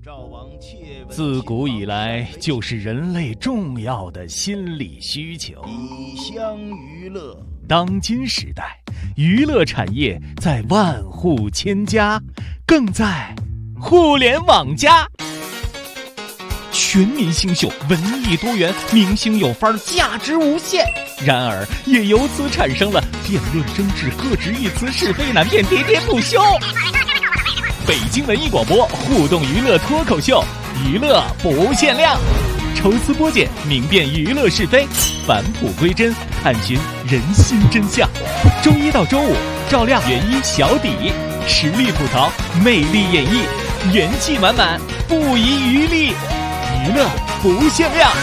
自古以来就是人类重要的心理需求。 以乡娱乐。 当今时代，娱乐产业在万户千家，更在互联网加。全民新秀，文艺多元，明星有范儿，价值无限。然而，也由此产生了辩论争执、各执一词、是非难辨、喋喋不休。北京文艺广播互动娱乐脱口秀，娱乐不限量，抽丝剥茧，明辨娱乐是非，返璞归真，探寻人心真相。周一到周五，赵亮、元一、小底，实力吐槽，魅力演绎，元气满满，不遗余力，娱乐不限量。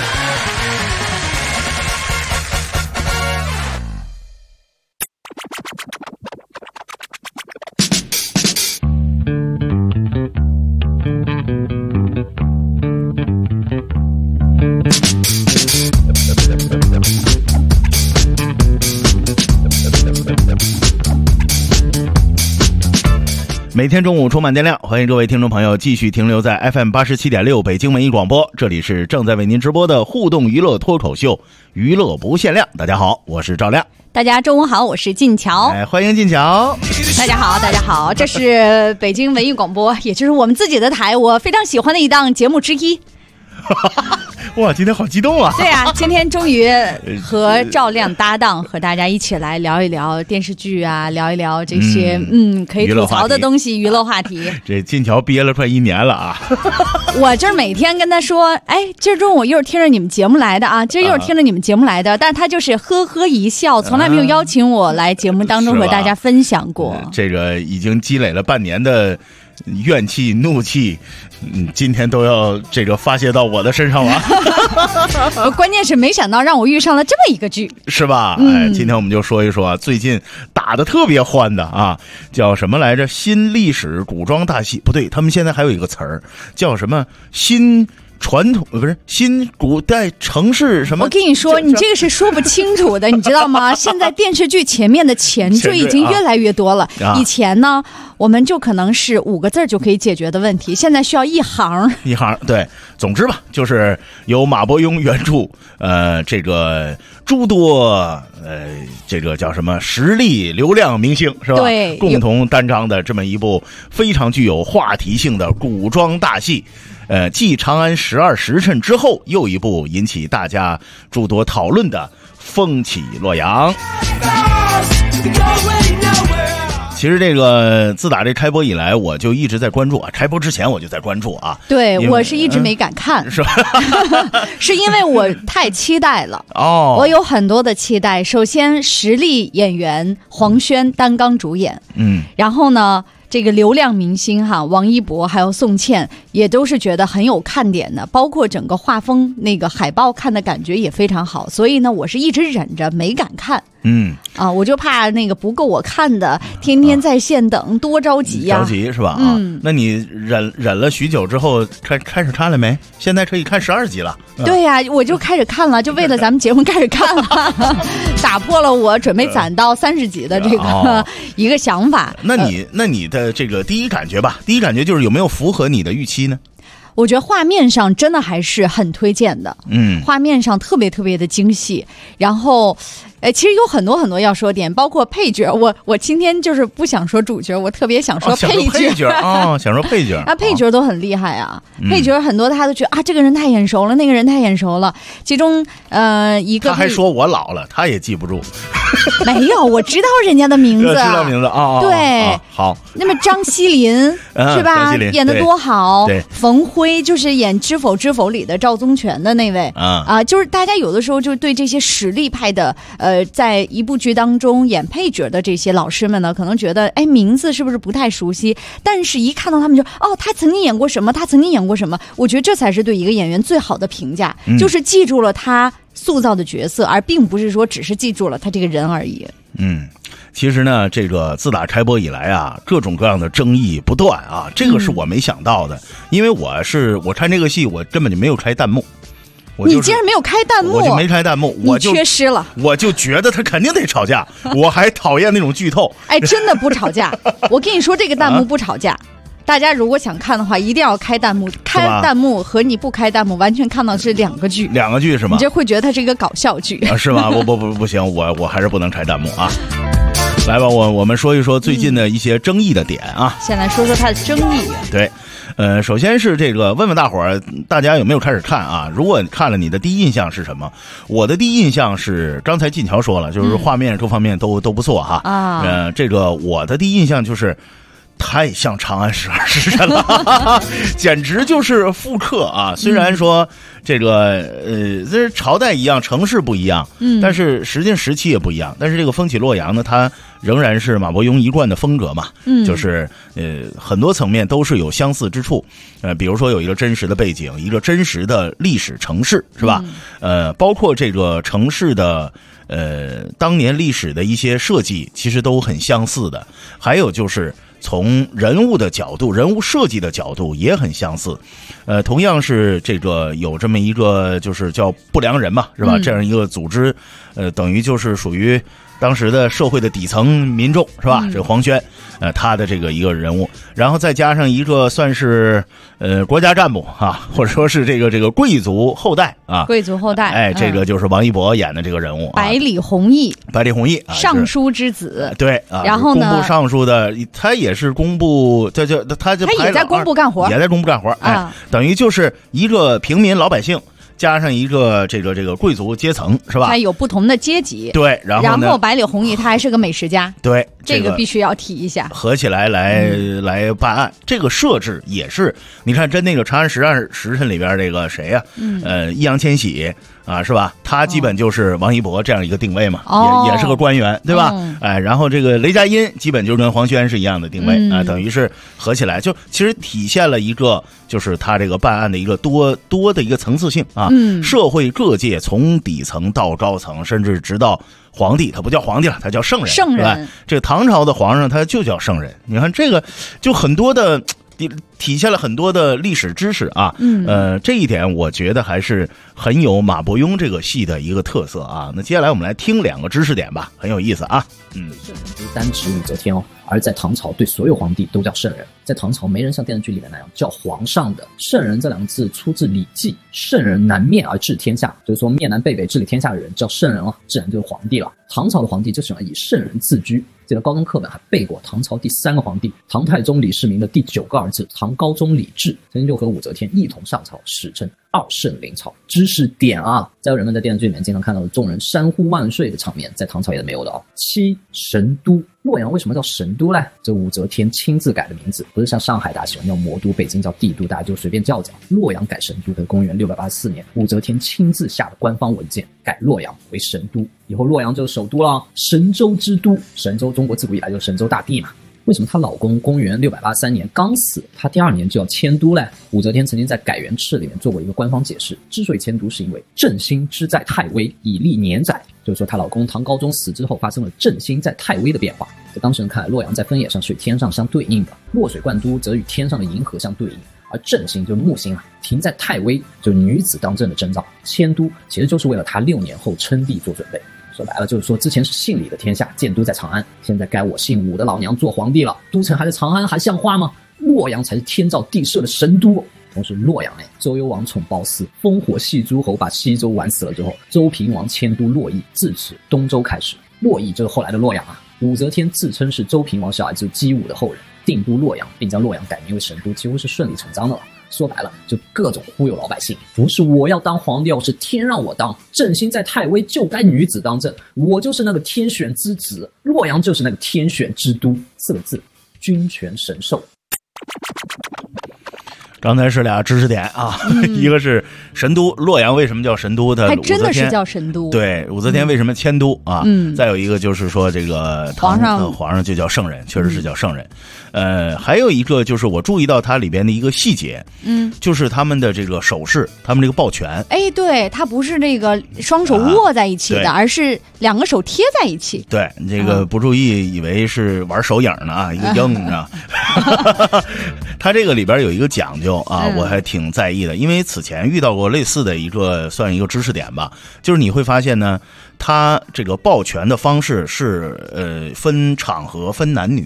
每天中午充满电量，欢迎各位听众朋友继续停留在 FM87.6 北京文艺广播，这里是正在为您直播的互动娱乐脱口秀，娱乐不限量。大家好，我是赵亮。 大家中午好，我是晋桥。 欢迎晋桥。 大家好，大家好，这是北京文艺广播，也就是我们自己的台，我非常喜欢的一档节目之一。 哇，今天好激动啊！ 对啊，今天终于和赵亮搭档，和大家一起来聊一聊电视剧啊，聊一聊这些可以吐槽的东西，娱乐话题。 这晋桥憋了快1年了啊！ 我今儿每天跟他说，哎，今儿中午又是听着你们节目来的啊，今儿又是听着你们节目来的，但他就是呵呵一笑，从来没有邀请我来节目当中和大家分享过。 这个已经积累了半年的怨气怒气，今天都要这个发泄到我的身上了。 关键是没想到让我遇上了这么一个剧， 是吧？今天我们就说一说最近打得特别欢的啊，叫什么来着？新历史古装大戏，不对，他们现在还有一个词儿叫什么？新传统不是新古代城市什么？ 我跟你说，你这个是说不清楚的，你知道吗？现在电视剧前面的前缀已经越来越多了。以前呢，我们就可能是5个字就可以解决的问题，现在需要一行。 对，总之吧，就是由马伯庸原著，这个诸多这个叫什么实力流量明星是吧？ 对， 共同担纲的这么一部非常具有话题性的古装大戏。继《长安12时辰》之后，又一部引起大家诸多讨论的《风起洛阳》。其实这个自打这开播以来，我就一直在关注啊。开播之前我就在关注啊。 对，我是一直没敢看， 是吧？ 是因为我太期待了哦。 我有很多的期待。首先，实力演员黄轩担纲主演，然后呢，这个流量明星哈，王一博还有宋茜也都是觉得很有看点的，包括整个画风那个海报看的感觉也非常好，所以呢，我是一直忍着没敢看。我就怕那个不够我看的，天天在线等，多着急呀！ 着急是吧？那你忍了许久之后，开始看了没？现在可以看12集了。 对呀，我就开始看了，就为了咱们节目开始看了，打破了我准备攒到30集的这个一个想法。 那你的这个第一感觉吧，第一感觉就是有没有符合你的预期呢？ 我觉得画面上真的还是很推荐的，画面上特别特别的精细，然后其实有很多很多要说点，包括配角。我今天就是不想说主角，我特别想说配角想说配角啊，配角都很厉害啊，配角很多他都觉得啊，这个人太眼熟了，那个人太眼熟了。其中一个他还说我老了，他也记不住。 没有，我知道人家的名字， 知道名字啊。 对， 好。 那么张西林是吧？演得多好。 对， 冯辉就是演《知否知否》里的赵宗全的那位就是大家有的时候就对这些实力派的在一部剧当中演配角的这些老师们呢，可能觉得名字是不是不太熟悉？但是一看到他们就他曾经演过什么，他曾经演过什么。我觉得这才是对一个演员最好的评价，就是记住了他塑造的角色，而并不是说只是记住了他这个人而已。 其实呢，这个自打开播以来啊，各种各样的争议不断啊，这个是我没想到的，因为我看这个戏，我根本就没有开弹幕。 你竟然没有开弹幕？ 我就没开弹幕，我就缺失了。 我就觉得他肯定得吵架，我还讨厌那种剧透。 真的不吵架。我跟你说，这个弹幕不吵架。 大家如果想看的话，一定要开弹幕，开弹幕和你不开弹幕完全看到是两个剧是吗？ 你就会觉得它是一个搞笑剧是吗？不行，我还是不能开弹幕啊。来吧，我们说一说最近的一些争议的点啊。 先来说说它的争议。 对，首先是这个，问问大伙儿，大家有没有开始看啊？如果看了，你的第一印象是什么？我的第一印象是，刚才进桥说了，就是画面各方面都不错哈。啊，这个我的第一印象就是太像《长安十二时辰》了，简直就是复刻啊！虽然说这个这朝代一样，城市不一样，但是实际时期也不一样。但是这个风起洛阳呢，它仍然是马伯庸一贯的风格嘛，就是很多层面都是有相似之处。比如说有一个真实的背景，一个真实的历史城市，是吧？包括这个城市的当年历史的一些设计，其实都很相似的。还有就是从人物的角度，人物设计的角度也很相似。同样是这个有这么一个就是叫不良人嘛，是吧？这样一个组织，等于就是属于当时的社会的底层民众，是吧？这个黄轩，他的这个一个人物，然后再加上一个算是国家干部啊，或者说是这个贵族后代啊， 贵族后代， 这个就是王一博演的这个人物， 百里弘毅，尚书之子， 对啊， 然后呢， 工部尚书的，他也是工部，他也在工部干活， 也在工部干活，等于就是一个平民老百姓。加上一个这个贵族阶层，是吧？它有不同的阶级。 对，然后百里弘毅他还是个美食家。 对， 这个必须要提一下。 合起来来办案，这个设置也是，你看真那个《长安十二时辰》里边这个谁呀？易烊千玺啊，是吧？他基本就是王一博这样一个定位嘛，也是个官员，对吧？然后这个雷佳音基本就跟黄轩是一样的定位啊，等于是合起来，就其实体现了一个就是他这个办案的一个多的一个层次性啊。社会各界从底层到高层，甚至直到皇帝，他不叫皇帝了，他叫圣人。 圣人， 这个唐朝的皇上他就叫圣人。你看这个就很多的。体现了很多的历史知识啊，这一点我觉得还是很有马伯庸这个戏的一个特色啊。那接下来我们来听两个知识点吧，很有意思啊。 圣人不是单指武则天哦，而在唐朝对所有皇帝都叫圣人。在唐朝没人像电视剧里面那样叫皇上的。圣人这两个字出自《礼记》，圣人南面而治天下，就是说面南背北治理天下的人叫圣人了，自然就是皇帝了。唐朝的皇帝就喜欢以圣人自居。记得高中课本还背过唐朝第3个皇帝唐太宗李世民的第9个儿子唐高宗李治，曾经就和武则天一同上朝，史称2圣临朝。知识点啊，在人们在电视剧里面经常看到的众人山呼万岁的场面，在唐朝也没有的哦。7神都，洛阳为什么叫神都呢？这武则天亲自改的名字，不是像上海大家喜欢叫魔都，北京叫帝都，大家就随便叫叫。洛阳改神都的公元684年，武则天亲自下的官方文件，改洛阳为神都，以后洛阳就是首都了，神州之都。神州中国自古以来就是神州大地嘛。为什么她老公公元683年刚死，她第2年就要迁都嘞？武则天曾经在改元敕里面做过一个官方解释，之所以迁都是因为振兴之在太微，以立年载，就是说她老公唐高宗死之后发生了振兴在太微的变化。在当时人看来，洛阳在分野上是与天上相对应的，落水灌都则与天上的银河相对应，而振兴就是木星啊，停在太微就是女子当政的征兆，迁都其实就是为了她6年后称帝做准备。说白了就是说，之前是姓李的天下建都在长安，现在该我姓武的老娘做皇帝了，都城还在长安，还像话吗？洛阳才是天造地设的神都。同时洛阳周幽王宠褒姒，烽火戏诸侯，把西周玩死了之后，周平王迁都洛邑，自此东周开始，洛邑就是后来的洛阳啊。武则天自称是周平王小儿子姬武的后人，定都洛阳，并将洛阳改名为神都，几乎是顺理成章的了。说白了就各种忽悠老百姓，不是我要当皇帝，是天让我当，振兴在太微就该女子当政，我就是那个天选之子，洛阳就是那个天选之都，4个字，君权神授。 刚才是俩知识点啊，一个是神都洛阳为什么叫神都，它还真的是叫神都。 对，武则天为什么迁都啊？再有一个就是说这个皇上就叫圣人，确实是叫圣人。还有一个就是我注意到它里边的一个细节，就是他们的这个手势，他们这个抱拳。 哎，对，它不是那个双手握在一起的，而是2个手贴在一起。 对，这个不注意以为是玩手影呢啊，一个鹰啊。它这个里边有一个讲究啊，我还挺在意的，因为此前遇到过类似的一个算一个知识点吧，就是你会发现呢，它这个抱拳的方式是分场合分男女。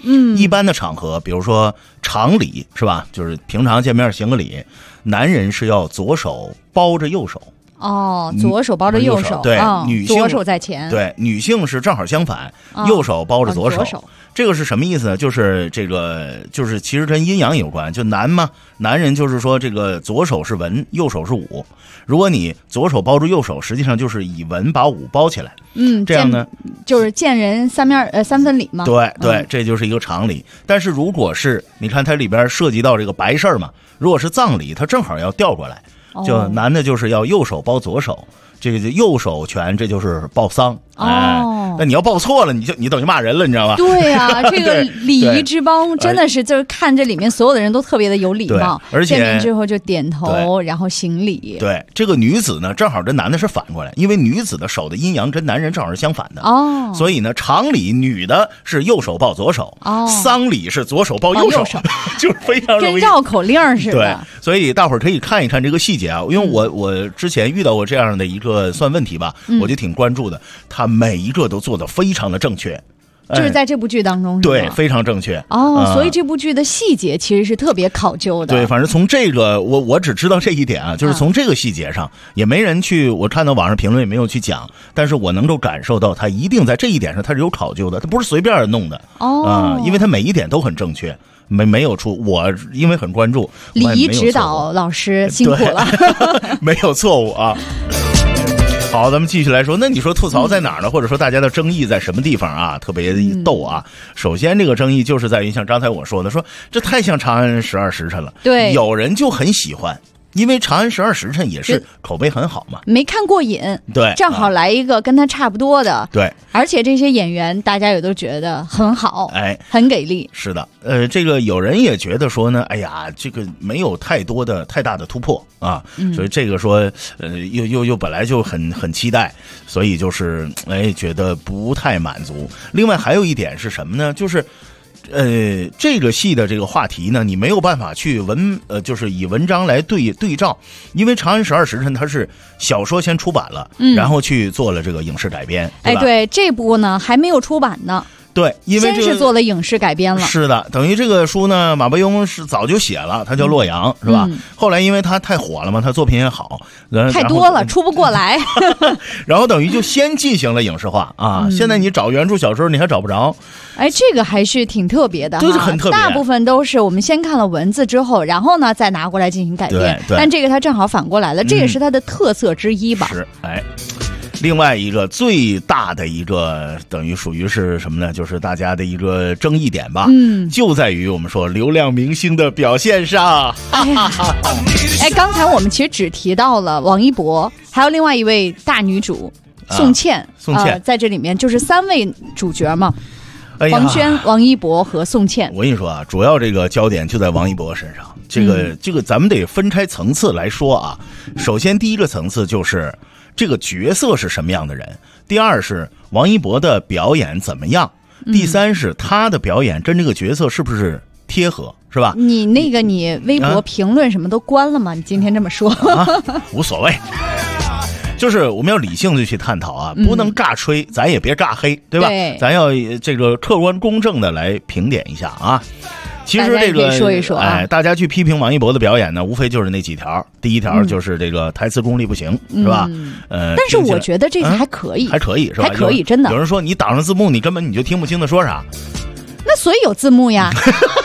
一般的场合，比如说常礼是吧？就是平常见面行个礼，男人是要左手包着右手。 左手包着右手， 对，女性左手在前， 对，女性是正好相反，右手包着左手。这个是什么意思呢？就是这个，就是其实跟阴阳有关。就男人就是说这个左手是文，右手是武。如果你左手包住右手，实际上就是以文把武包起来。这样呢， 就是见人三分礼嘛。 对，这就是一个常理。但是如果是你看它里边涉及到这个白事儿嘛，如果是葬礼，它正好要调过来。就男的就是要右手包左手，这个右手拳，这就是报丧。那你要报错了，你等于骂人了，你知道吧？ 对呀，这个礼仪之邦真的是就是看这里面所有的人都特别的有礼貌， 而且见面之后就点头，然后行礼。 对，这个女子呢，正好跟男的是反过来，因为女子的手的阴阳跟男人正好是相反的。所以呢，常礼女的是右手抱左手，丧礼是左手抱右手，就是非常容易， 跟绕口令似的。 对，所以大伙儿可以看一看这个细节啊，因为我之前遇到过这样的一个算问题吧，我就挺关注的，他每一个都做得非常的正确。 就是在这部剧当中， 对，非常正确。 所以这部剧的细节其实是特别考究的。 对，反正从这个我只知道这一点啊，就是从这个细节上，也没人去，我看到网上评论也没有去讲，但是我能够感受到他一定在这一点上他是有考究的，他不是随便弄的。因为他每一点都很正确。没有出，我因为很关注礼仪指导老师辛苦了， 没有错误啊。好，咱们继续来说，那你说吐槽在哪儿呢？或者说大家的争议在什么地方啊？特别逗啊！首先，这个争议就是在于像刚才我说的，说这太像《长安十二时辰》了。 对， 有人就很喜欢。因为《长安十二时辰》也是口碑很好嘛， 没看过瘾， 对， 正好来一个跟他差不多的， 对， 而且这些演员大家也都觉得很好，很给力。 是的，这个有人也觉得说呢，哎呀，这个没有太大的突破啊，所以这个说，又本来就很期待，所以就是觉得不太满足。另外还有一点是什么呢？就是。这个戏的这个话题呢，你没有办法去就是以文章来对照，因为《长安十二时辰》它是小说先出版了，然后去做了这个影视改编。 对，这部呢还没有出版呢。 对，因为先是做了影视改编了。 是的，等于这个书呢，马伯庸是早就写了，他叫《洛阳》，是吧？后来因为他太火了嘛，他作品也好， 太多了，出不过来。 然后等于就先进行了影视化啊。现在你找原著小说，你还找不着。 这个还是挺特别的， 就是很特别。 大部分都是我们先看了文字之后，然后呢再拿过来进行改编。但这个它正好反过来了，这也是它的特色之一吧。 是，另外一个最大的一个等于属于是什么呢？就是大家的一个争议点吧。就在于我们说流量明星的表现上。 刚才我们其实只提到了王一博，还有另外一位大女主宋茜。在这里面就是3位主角嘛。黄轩、王一博和宋茜。 我跟你说啊，主要这个焦点就在王一博身上。这个咱们得分拆层次来说啊。首先第一个层次就是这个角色是什么样的人，第二是王一博的表演怎么样，第三是他的表演跟这个角色是不是贴合，是吧？ 你微博评论什么都关了吗？你今天这么说无所谓。就是我们要理性的去探讨啊，不能尬吹，咱也别尬黑，对吧？咱要这个客观公正的来评点一下啊。其实这个说一说大家去批评王一博的表演呢，无非就是那几条。第一条就是这个台词功力不行，是吧？ 但是我觉得这个还可以， 还可以是吧？ 还可以，真的。 有人说你挡上字幕，你根本你就听不清他说啥。 那所以有字幕呀，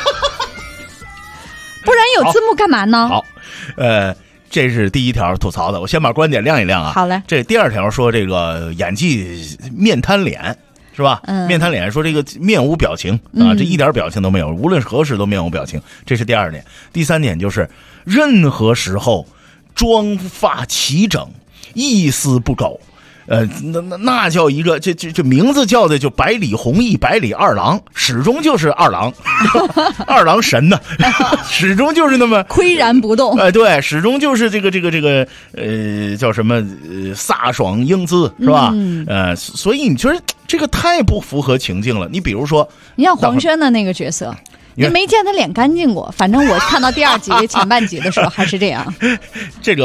不然有字幕干嘛呢？ 好，这是第一条吐槽的，我先把观点亮一亮啊。 好嘞。 这第二条说这个演技面瘫脸。是吧？面瘫脸，说这个面无表情啊，这一点表情都没有，无论何时都面无表情，这是第二点。第三点就是任何时候妆发齐整，一丝不苟。那叫一个这名字叫的就百里弘毅，百里二郎，始终就是二郎，二郎神呢，始终就是那么岿然不动。 对，始终就是这个叫什么飒爽英姿，是吧？所以你觉得这个太不符合情境了。你比如说， 你像黄轩的那个角色。也没见他脸干净过，反正我看到第2集前半集的时候还是这样。 这个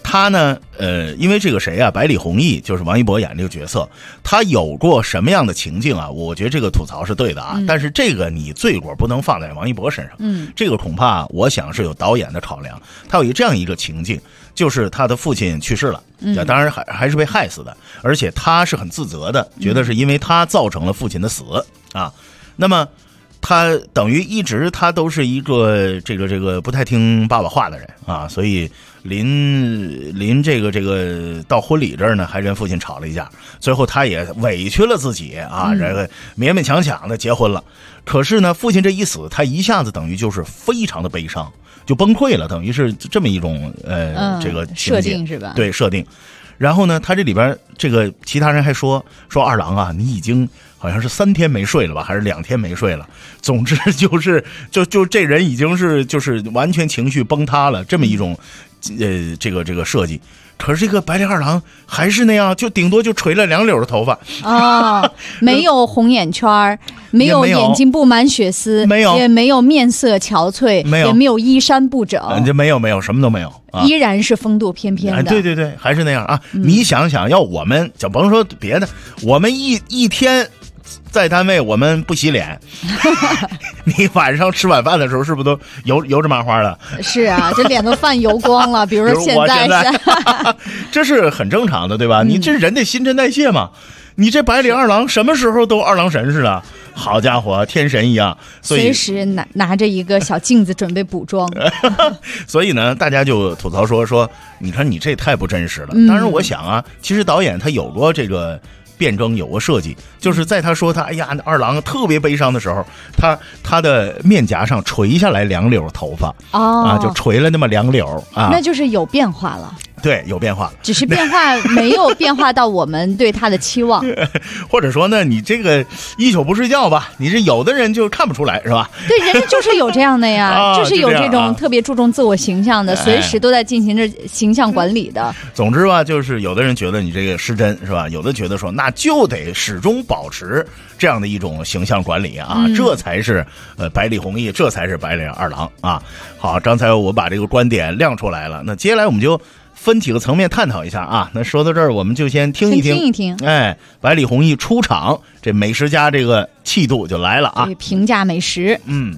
他呢，因为这个谁啊，百里弘毅就是王一博演这个角色，他有过什么样的情境啊？我觉得这个吐槽是对的啊，但是这个你罪过不能放在王一博身上，这个恐怕我想是有导演的考量。他有这样一个情境，就是他的父亲去世了，当然还是被害死的，而且他是很自责的，觉得是因为他造成了父亲的死啊。那么他等于一直他都是一个这个不太听爸爸话的人啊，所以临这个到婚礼这儿呢，还跟父亲吵了一架，最后他也委屈了自己啊，这个勉勉强强的结婚了。可是呢，父亲这一死，他一下子等于就是非常的悲伤，就崩溃了，等于是这么一种这个设定是吧？ 对，设定。然后呢，他这里边这个其他人还说二郎啊，你已经好像是3天没睡了吧，还是2天没睡了？总之就这人已经是就是完全情绪崩塌了，这么一种这个设计。可是这个白脸二郎还是那样，就顶多就垂了2绺的头发哦，没有红眼圈，没有眼睛布满血丝， 没有， 也没有面色憔悴， 没有， 也没有衣衫不整， 没有，什么都没有， 依然是风度翩翩的。 对，还是那样啊！你想想，要我们就甭说别的，我们一天在单位我们不洗脸，你晚上吃晚饭的时候是不是都油着麻花了？ 是啊，这脸都泛油光了。比如说现在这是很正常的，对吧？你这人得新陈代谢嘛。你这百里二郎什么时候都二郎神似的，好家伙，天神一样，所以随时拿着一个小镜子准备补妆。 所以呢，大家就吐槽说，你看你这太不真实了。当然，我想啊，其实导演他有过这个辩证，有过设计，就是在他说他哎呀二郎特别悲伤的时候，他的面颊上垂下来2绺头发就垂了那么2绺啊， 那就是有变化了。 对，有变化， 只是变化没有变化到我们对他的期望， 或者说呢，你这个一宿不睡觉吧，你是有的人就看不出来，是吧？ 对，人家就是有这样的呀，就是有这种特别注重自我形象的，随时都在进行着形象管理的。 总之吧，就是有的人觉得你这个失真，是吧？有的觉得说那就得始终保持这样的一种形象管理啊，这才是百里弘毅，这才是百里二郎啊。好，刚才我把这个观点亮出来了，那接下来我们就分几个层面探讨一下啊。那说到这儿，我们就先听一听，哎，百里弘毅出场，这美食家这个气度就来了啊。 对，评价美食，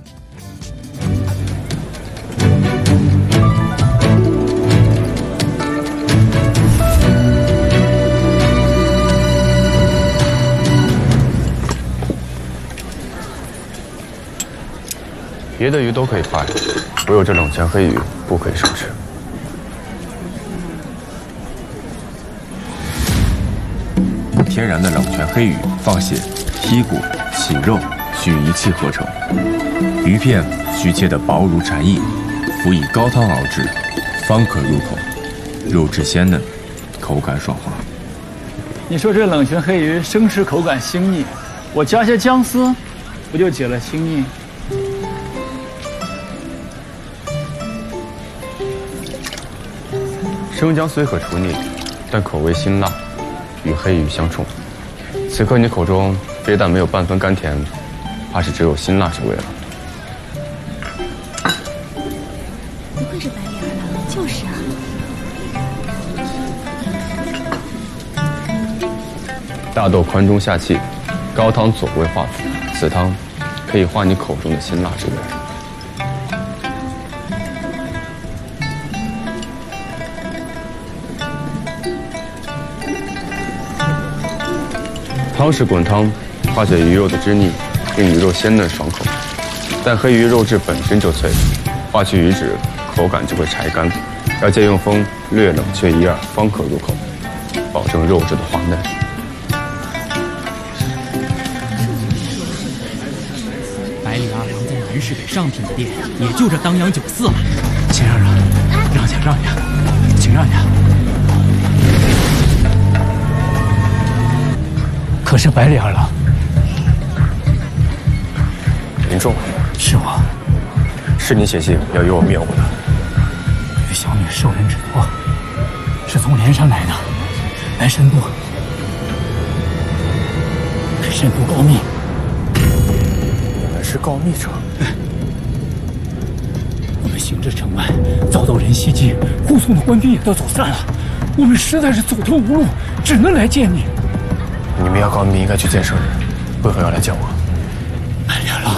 别的鱼都可以拍，唯有这冷泉黑鱼不可以生吃。天然的冷泉黑鱼，放血、剔骨、洗肉，需一气呵成。鱼片需切得薄如蝉翼，辅以高汤熬制，方可入口。肉质鲜嫩，口感爽滑。 你说这冷泉黑鱼生吃口感腥腻，我加些姜丝，不就解了腥腻？ 生姜虽可除腻，但口味辛辣，与黑鱼相冲。此刻你口中非但没有半分甘甜，怕是只有辛辣之味了。 不愧是百里二郎，就是啊。 大豆宽中下气，高汤佐味化腐，此汤可以化你口中的辛辣之味。汤匙滚汤，化解鱼肉的汁腻，令鱼肉鲜嫩爽口。但黑鱼肉质本身就脆，化去鱼脂，口感就会柴干。要借用风略冷却一二，方可入口，保证肉质的滑嫩。 百里二郎在南市北上品的店，也就这当阳酒肆了。请让，让下，请让下。可是百里二郎， 林仲， 是我， 是你写信要与我灭我的。 与小女受人之托，是从连山来的，来申都告密。 你们是告密者？ 我们行至城外，遭到人袭击，护送的官兵也都走散了，我们实在是走投无路，只能来见你。 你们要高明应该去见圣人，为何要来见我？ 白莲郎，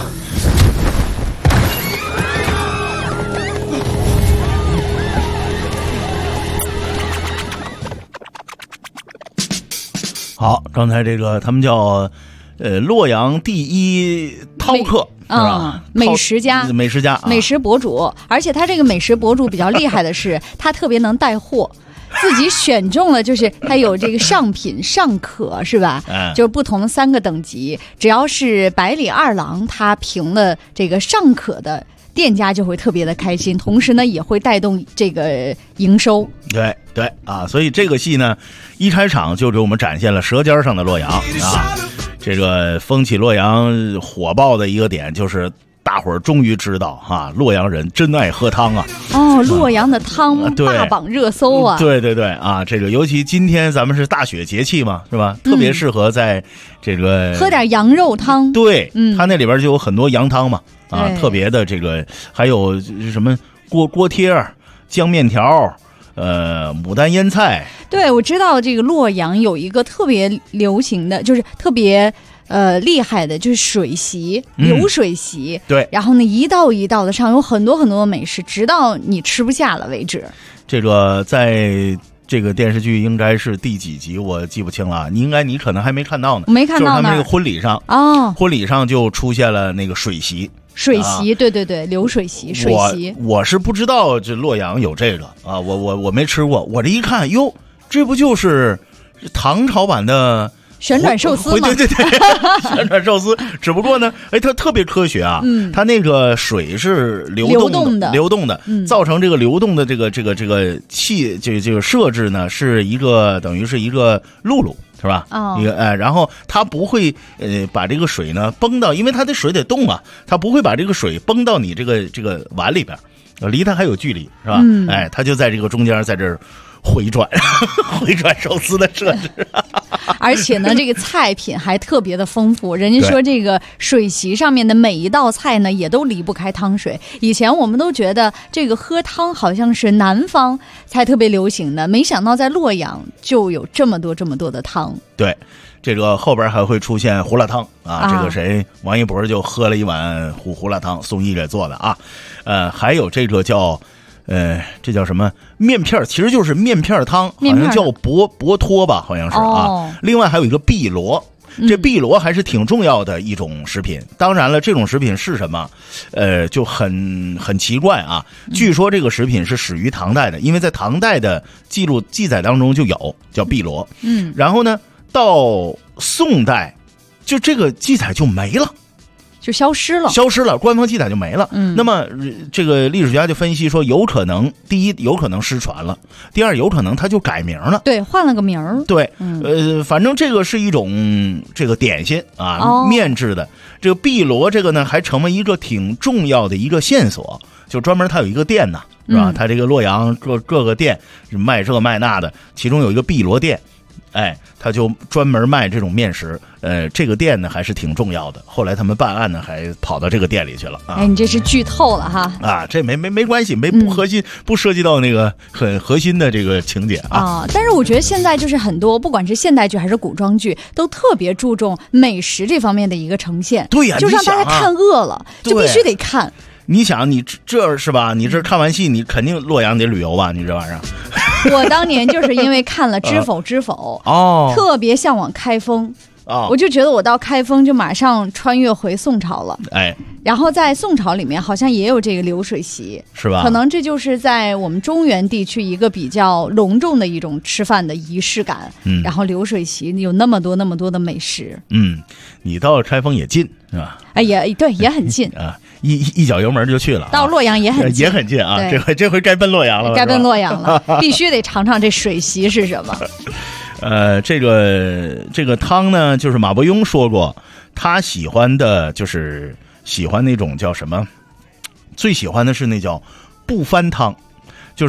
好，刚才这个他们叫洛阳第一饕客是吧？ 美食家， 美食家， 美食博主，而且他这个美食博主比较厉害的是，他特别能带货。自己选中了，就是他有这个上品、上可，是吧？就是不同的3个等级，只要是百里二郎他评了这个上可的，店家就会特别的开心，同时呢也会带动这个营收。 对对啊，所以这个戏呢，一开场就给我们展现了舌尖上的洛阳啊。这个风起洛阳火爆的一个点就是大伙儿终于知道哈，洛阳人真爱喝汤啊！ 哦，洛阳的汤霸榜热搜啊！ 对对对啊，这个尤其今天咱们是大雪节气嘛，是吧？特别适合在这个喝点羊肉汤。 对，它那里边就有很多羊汤嘛，啊，特别的这个还有什么锅贴、姜面条。牡丹腌菜。 对，我知道这个洛阳有一个特别流行的，就是特别厉害的，就是水席，流水席。 对， 然后呢，一道一道的上，有很多很多的美食，直到你吃不下了为止。 这个在这个电视剧应该是第几集我记不清了，你可能还没看到呢。 没看到呢。 就是他们那个婚礼上婚礼上就出现了那个水席。 水席，对对对，流水席，水席。 我是不知道这洛阳有这个啊，我没吃过。我这一看，哟，这不就是唐朝版的旋转寿司吗？ 对对对，旋转寿司。只不过呢，它特别科学啊，它那个水是流动的，造成这个流动的这个气，这个设置呢是一个等于是一个露露。是吧？一个然后它不会把这个水呢崩到，因为它的水得动啊，它不会把这个水崩到你这个碗里边，离它还有距离，是吧？它就在这个中间，在这儿回转寿司的设置。 而且呢，这个菜品还特别的丰富。人家说这个水席上面的每一道菜呢，也都离不开汤水。以前我们都觉得这个喝汤好像是南方才特别流行的，没想到在洛阳就有这么多的汤。 对，这个后边还会出现胡辣汤啊，这个谁王一博就喝了一碗胡辣汤，宋轶给做的啊。还有这个叫这叫什么面片，其实就是面片汤，好像叫博托吧，好像是啊。另外还有一个碧螺，这碧螺还是挺重要的一种食品。当然了，这种食品是什么，就很奇怪啊。据说这个食品是始于唐代的，因为在唐代的记载当中就有叫碧螺。然后呢，到宋代，就这个记载就没了。 就消失了， 官方记载就没了。那么这个历史学家就分析说，有可能第一有可能失传了，第二有可能它就改名了， 对，换了个名儿。 对，反正这个是一种这个点心啊，面制的。这个碧螺这个呢，还成为一个挺重要的一个线索，就专门它有一个店呢，是吧？它这个洛阳各个店卖这卖那的，其中有一个碧螺店。他就专门卖这种面食，这个店呢还是挺重要的。后来他们办案呢，还跑到这个店里去了啊！ 你这是剧透了哈！ 啊，这没关系，不核心，不涉及到那个很核心的这个情节啊。 但是我觉得现在就是很多，不管是现代剧还是古装剧，都特别注重美食这方面的一个呈现。 对呀， 就让大家看饿了，就必须得看。 你想，你这是吧？你这看完戏，你肯定洛阳得旅游吧？你这玩意儿。 我当年就是因为看了《知否知否》特别向往开封我就觉得我到开封就马上穿越回宋朝了。然后在宋朝里面好像也有这个流水席， 是吧？ 可能这就是在我们中原地区一个比较隆重的一种吃饭的仪式感。然后流水席有那么多的美食。 你到开封也近是吧？ 也对，也很近啊。一脚油门就去了， 到洛阳也很近啊！这回该奔洛阳了， 该奔洛阳了，必须得尝尝这水席是什么。 这个汤呢，就是马伯庸说过，他喜欢的就是喜欢那种叫什么，最喜欢的是那叫不翻汤，就是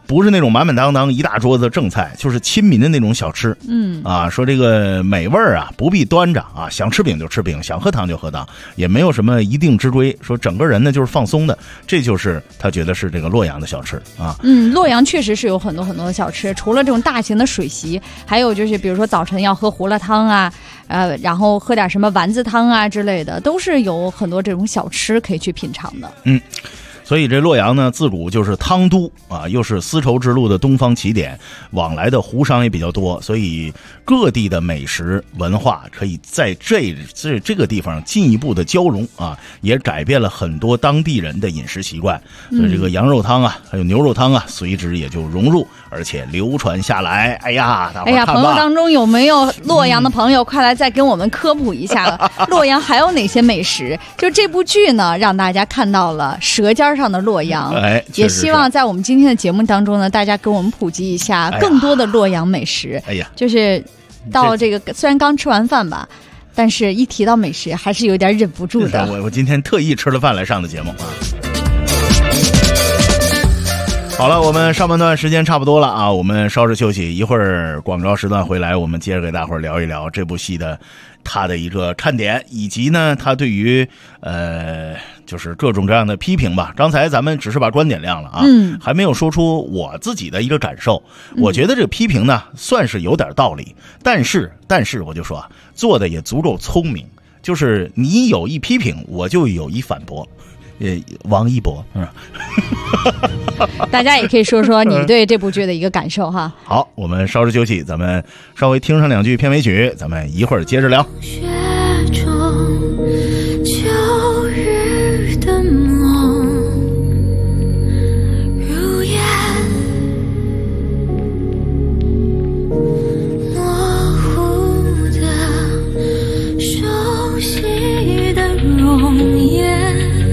不是那种满满当当一大桌子正菜，就是亲民的那种小吃。说这个美味啊不必端着啊，想吃饼就吃饼，想喝汤就喝汤，也没有什么一定之规，说整个人呢就是放松的，这就是他觉得是这个洛阳的小吃啊。 洛阳确实是有很多很多的小吃，除了这种大型的水席，还有就是比如说早晨要喝胡辣汤啊，然后喝点什么丸子汤啊之类的，都是有很多这种小吃可以去品尝的。 所以这洛阳呢，自古就是汤都啊，又是丝绸之路的东方起点，往来的胡商也比较多，所以各地的美食文化可以在这个地方进一步的交融啊，也改变了很多当地人的饮食习惯。所以这个羊肉汤啊，还有牛肉汤啊，随之也就融入，而且流传下来。哎呀，大伙看吧， 朋友当中有没有洛阳的朋友，快来再跟我们科普一下洛阳还有哪些美食？就这部剧呢，让大家看到了舌尖上的洛阳，也希望在我们今天的节目当中呢，大家跟我们普及一下更多的洛阳美食。就是到这个虽然刚吃完饭吧，但是一提到美食还是有点忍不住的。 我今天特意吃了饭来上的节目啊。好了，我们上半段时间差不多了啊，我们稍事休息，一会儿广告时段回来，我们接着给大伙儿聊一聊这部戏的它的一个看点，以及呢它对于就是各种各样的批评吧。刚才咱们只是把观点亮了啊，还没有说出我自己的一个感受。我觉得这个批评呢算是有点道理，但是我就说啊，做的也足够聪明，就是你有一批评，我就有一反驳。王一博大家也可以说说你对这部剧的一个感受哈。 好，我们稍事休息，咱们稍微听上2句片尾曲，咱们一会儿接着聊。 雪中秋日的梦如烟，模糊的熟悉的容颜，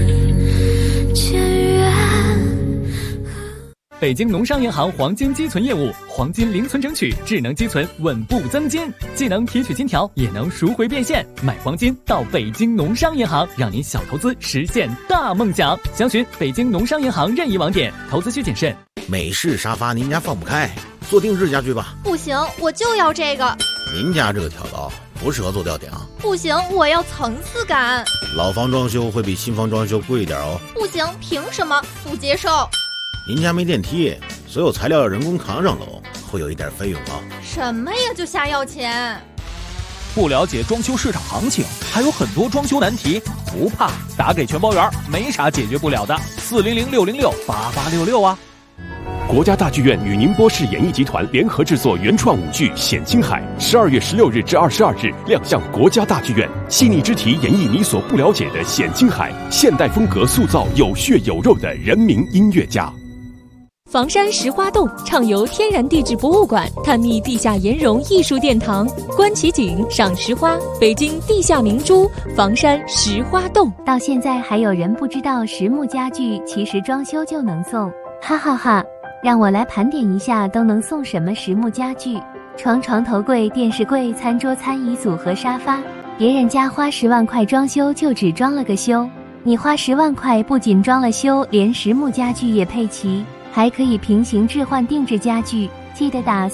北京农商银行黄金积存业务，黄金零存整取，智能积存，稳步增金，既能提取金条，也能赎回变现。买黄金到北京农商银行，让您小投资实现大梦想。详询北京农商银行任意网点，投资需谨慎。 美式沙发您家放不开，做定制家具吧。 不行，我就要这个。 您家这个挑高不适合做吊顶。 不行，我要层次感。 老房装修会比新房装修贵一点哦。 不行，凭什么？不接受。 您家没电梯，所有材料要人工扛上楼，会有一点费用啊。 什么呀，就瞎要钱？ 不了解装修市场行情，还有很多装修难题，不怕，打给全包园，没啥解决不了的。400-606-8866啊。 国家大剧院与宁波市演艺集团联合制作原创舞剧《显青海》，12月16日至22日亮相国家大剧院，细腻之题演绎你所不了解的显青海，现代风格塑造有血有肉的人民音乐家。 房山石花洞畅游天然地质博物馆，探秘地下岩溶艺术殿堂，观奇景，赏石花，北京地下明珠房山石花洞。 到现在还有人不知道实木家具其实装修就能送，哈哈哈！让我来盘点一下都能送什么实木家具：床、床头柜、电视柜、餐桌、餐椅组合沙发。别人家花10万块装修就只装了个修，你花10万块不仅装了修，连实木家具也配齐。还可以平行置换定制家具，记得打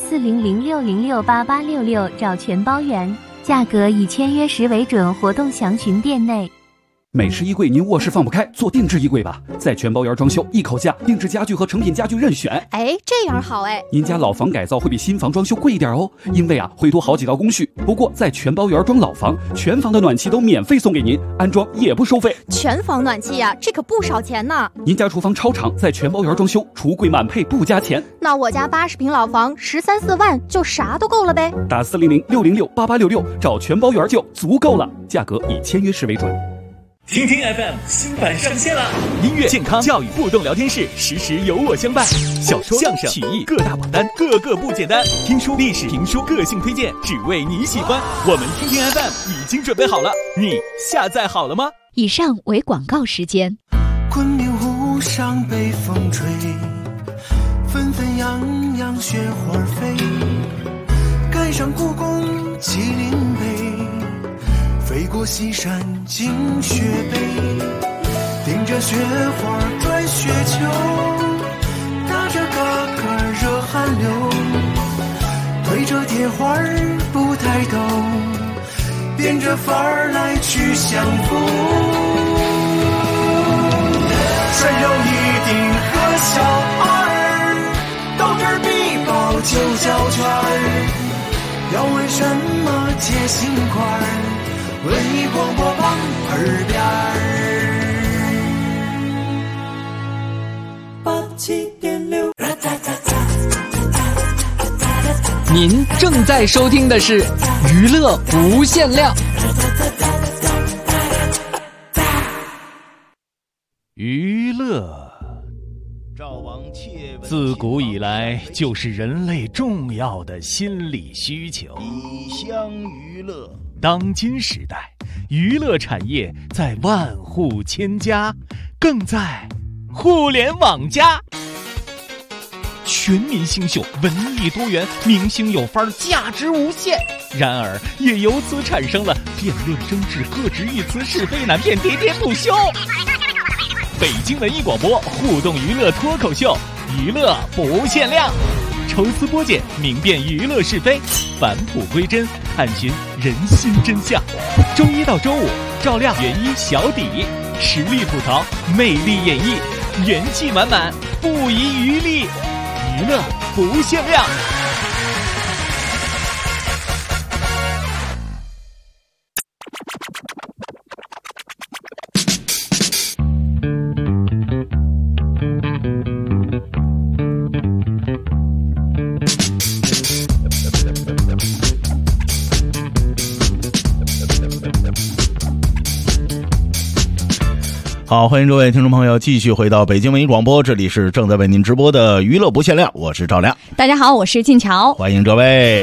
400-606-8866找全包圆，价格以签约时为准，活动详询店内。 美式衣柜您卧室放不开，做定制衣柜吧，在全包园装修，一口价，定制家具和成品家具任选。 哎，这样好哎。 您家老房改造会比新房装修贵一点哦，因为会多好几道工序。不过在全包园装老房，全房的暖气都免费送给您，安装也不收费。 全房暖气呀，这可不少钱呢。 您家厨房超长，在全包园装修，橱柜满配不加钱。 那我家80平老房13-14万就啥都够了呗。 打400-606-8866找全包园就足够了，价格以签约时为准。 听听 FM 新版上线了，音乐、健康、教育、互动聊天室，时时有我相伴。小说、相声、曲艺各大榜单，个个不简单。听书、历史、评书、个性推荐，只为你喜欢。我们听听 FM 已经准备好了，你下载好了吗？ 以上为广告时间。 昆明湖上北风吹，纷纷扬扬雪花飞，赶上故宫麒麟碑，飞过西山进雪北，顶着雪花转雪球，打着嘎嘎些花儿不太懂，变着法儿来去相逢。穿上一顶和小二，到这儿必报9角圈儿。要问什么解心块儿，文艺广播放耳边儿。87.6。 您正在收听的是娱乐无限量。 娱乐自古以来就是人类重要的心理需求。 一厢娱乐， 当今时代，娱乐产业在万户千家，更在互联网加。全民星秀，文艺多元，明星有范儿，价值无限。然而，也由此产生了辩论争执、各执一词、是非难辨，喋喋不休。北京文艺广播互动娱乐脱口秀，娱乐不限量，抽丝剥茧，明辨娱乐是非，返璞归真，探寻人心真相。周一到周五，照亮原一小底，实力吐槽，魅力演绎，元气满满，不遗余力，娱乐不限量。 好，欢迎各位听众朋友继续回到北京文艺广播，这里是正在为您直播的娱乐不限量，我是赵亮。 大家好，我是静乔， 欢迎各位。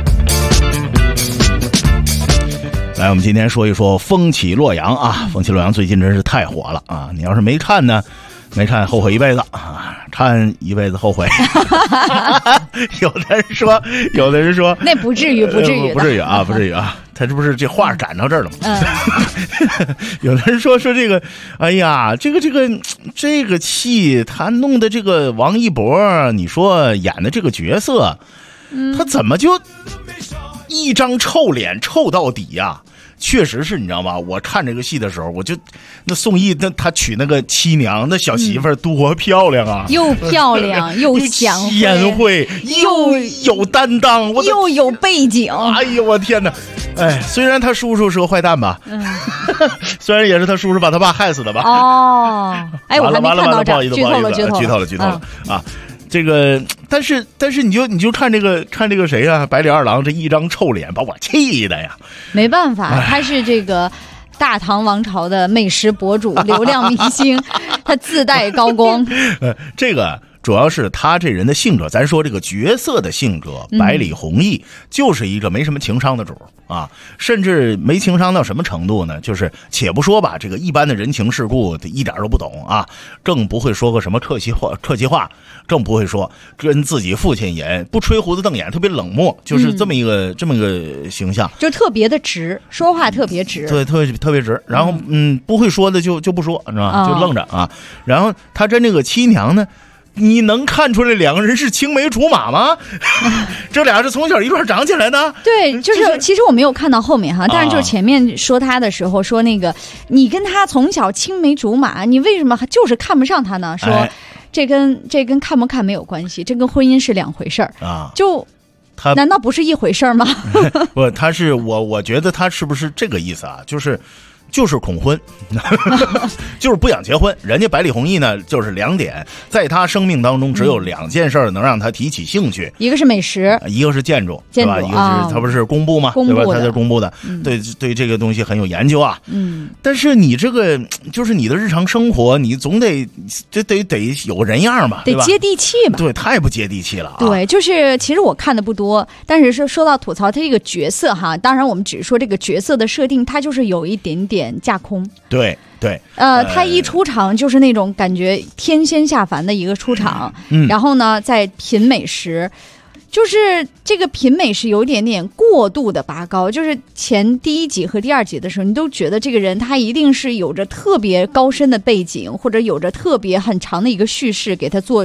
来，我们今天说一说风起洛阳啊，风起洛阳最近真是太火了啊！你要是没看呢，没看后悔一辈子啊，看一辈子后悔。有的人说那不至于，不至于啊，他这不是这话赶到这儿了吗？有的人说这个，哎呀，这个戏他弄的这个王一博，你说演的这个角色，他怎么就一张臭脸臭到底呀？确实是，你知道吗？我看这个戏的时候，我就那宋轶他娶那个七娘的小媳妇儿多漂亮啊！ 又漂亮又贤惠，又有担当， 又有背景。 哎呦我天哪！哎，虽然他叔叔是个坏蛋吧，虽然也是他叔叔把他爸害死的吧。 哦，哎，我还没看到这，剧透了啊！这个，但是你就看这个谁啊，百里二郎这一张臭脸，把我气的呀！ 没办法，他是这个大唐王朝的美食博主、流量明星，他自带高光。 这个主要是他这人的性格，咱说这个角色的性格，百里弘毅就是一个没什么情商的主啊，甚至没情商到什么程度呢？就是且不说吧，这个一般的人情世故一点都不懂啊，更不会说个什么客气话，更不会说跟自己父亲也不吹胡子瞪眼，特别冷漠，就是这么一个形象， 就特别的直，说话特别直， 对，特别直。然后不会说的就不说，是吧？就愣着啊。然后他跟这个七娘呢，你能看出来两个人是青梅竹马吗？这俩是从小一块长起来的。 对，就是其实我没有看到后面哈，但是就是前面说他的时候说那个你跟他从小青梅竹马，你为什么就是看不上他呢？说这跟看不看没有关系，这跟婚姻是两回事儿啊。就他难道不是一回事儿吗？ 不，他是我觉得他是不是这个意思啊？就是恐婚，就是不想结婚。人家百里弘毅呢，就是2点，在他生命当中只有2件事能让他提起兴趣， 一个是美食， 一个是建筑，对吧？一个是他不是公布吗？对吧？他是公布的，对这个东西很有研究啊。但是你这个就是你的日常生活，你总得有人样吧， 得接地气吧？ 对，太不接地气了啊。 对，就是其实我看的不多，但是说到吐槽他这个角色哈，当然我们只说这个角色的设定，他就是有一点点架空。 对， 他一出场就是那种感觉天仙下凡的一个出场，然后呢在品美食，就是这个品美食有一点点过度的拔高，就是第1集和第2集的时候，你都觉得这个人他一定是有着特别高深的背景，或者有着特别很长的一个叙事给他做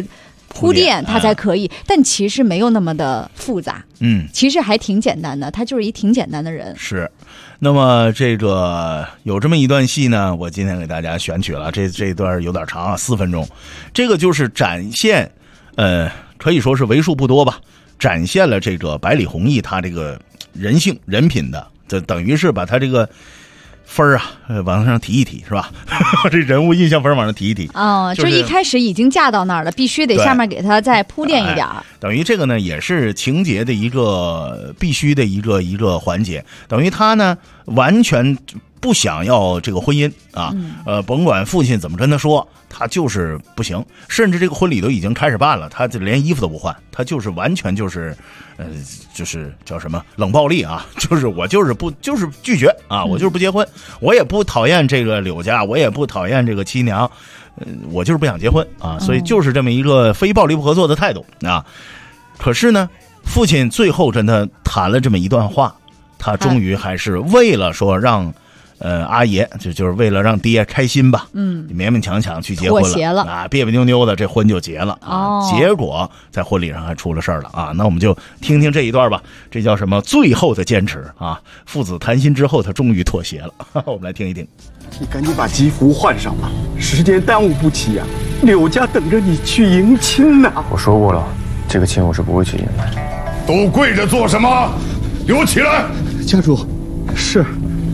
铺垫它才可以，但其实没有那么的复杂。其实还挺简单的，他就是一挺简单的人。 是。那么这个有这么一段戏呢，我今天给大家选取了，这段有点长啊，4分钟。这个就是展现，可以说是为数不多吧，展现了这个百里弘毅他这个人性人品的，这等于是把他这个分儿啊往上提一提，是吧？这人物印象分往上提一提。 就一开始已经架到那儿了，必须得下面给他再铺垫一点。 等于这个呢也是情节的一个必须的一个环节。等于他呢完全不想要这个婚姻啊，甭管父亲怎么跟他说，他就是不行。甚至这个婚礼都已经开始办了，他连衣服都不换，他就是完全就是，就是叫什么冷暴力啊，就是我就是拒绝啊，我就是不结婚，我也不讨厌这个柳家，我也不讨厌这个妻娘，我就是不想结婚啊，所以就是这么一个非暴力不合作的态度啊。可是呢，父亲最后跟他谈了这么一段话，他终于还是为了说让。阿爷就是为了让爹开心吧，勉勉强强去结婚了啊，别别扭扭的这婚就结了啊。结果在婚礼上还出了事儿了啊。那我们就听听这一段吧，这叫什么最后的坚持啊？父子谈心之后，他终于妥协了。我们来听一听。 你赶紧把吉服换上吧，时间耽误不起呀。柳家等着你去迎亲呢。 我说过了，这个亲我是不会去迎的。 都跪着做什么？给我起来！ 家主，是。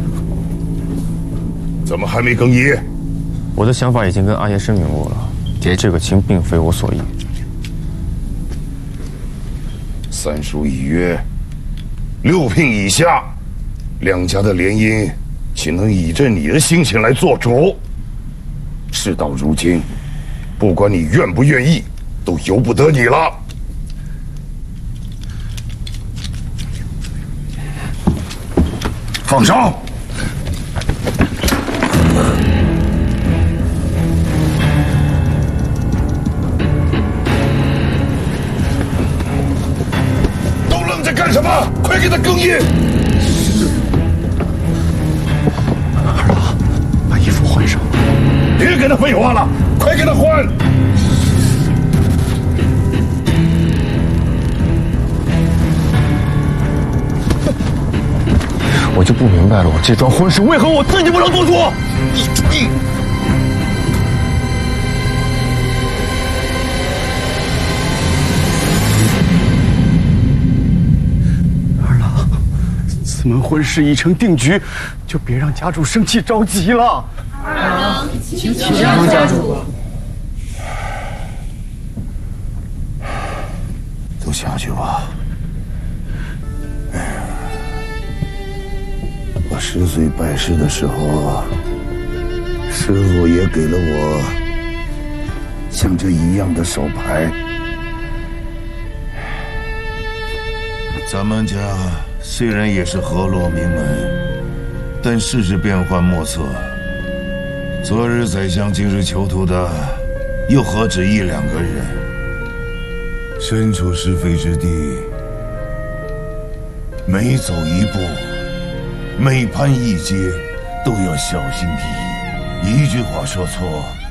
怎么还没更衣？ 我的想法已经跟阿爷声明过了，这个亲并非我所意。 三书已约，6聘以下，两家的联姻，岂能倚着你的心情来做主？事到如今，不管你愿不愿意，都由不得你了。放上！在干什么？快给他更衣！ 二郎，把衣服换上。 别跟他废话了，快给他换！ 我就不明白了，我这桩婚事为何我自己不能做主？你。 此门婚事已成定局，就别让家主生气着急了。 二郎，请让家主。 都下去吧。我10岁拜师的时候，师傅也给了我像这一样的手牌。咱们家虽然也是河洛名门，但世事变幻莫测。昨日宰相，今日囚徒的，又何止1-2个人？身处是非之地，每走一步，每攀一阶，都要小心翼翼。一句话说错，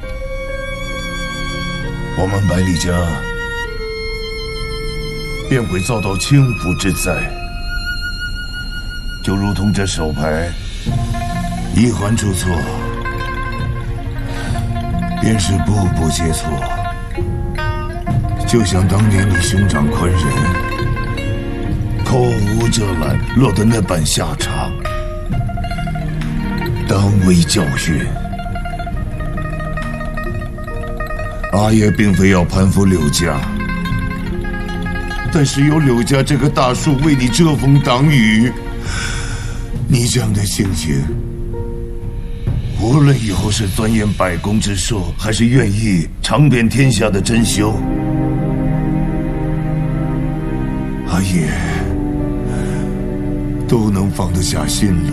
我们百里家便会遭到倾覆之灾。就如同这手牌，一环出错，便是步步皆错。就像当年你兄长宽仁口无遮拦落得那般下场，当为教训。阿爷并非要攀附柳家，但是有柳家这个大树为你遮风挡雨，你这样的性情，无论以后是钻研百工之术，还是愿意尝遍天下的珍馐，阿爷都能放得下心了。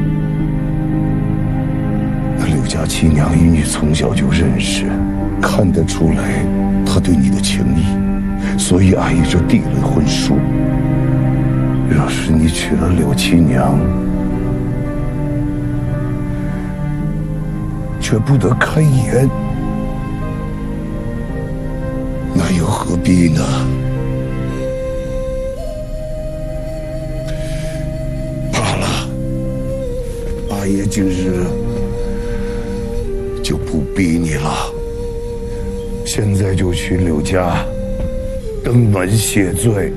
那柳家妻娘与你从小就认识，看得出来她对你的情谊，所以阿爷就递了婚书。若是你娶了柳妻娘，却不得开颜， 那又何必呢？罢了，阿爷今日就不逼你了。现在就去柳家登门谢罪。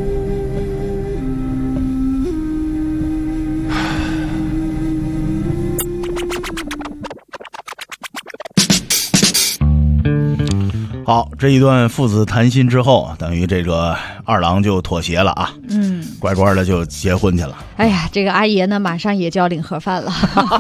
好，这一段父子谈心之后，等于这个二郎就妥协了啊，乖乖的就结婚去了。 哎呀，这个阿爷呢，马上也就要领盒饭了。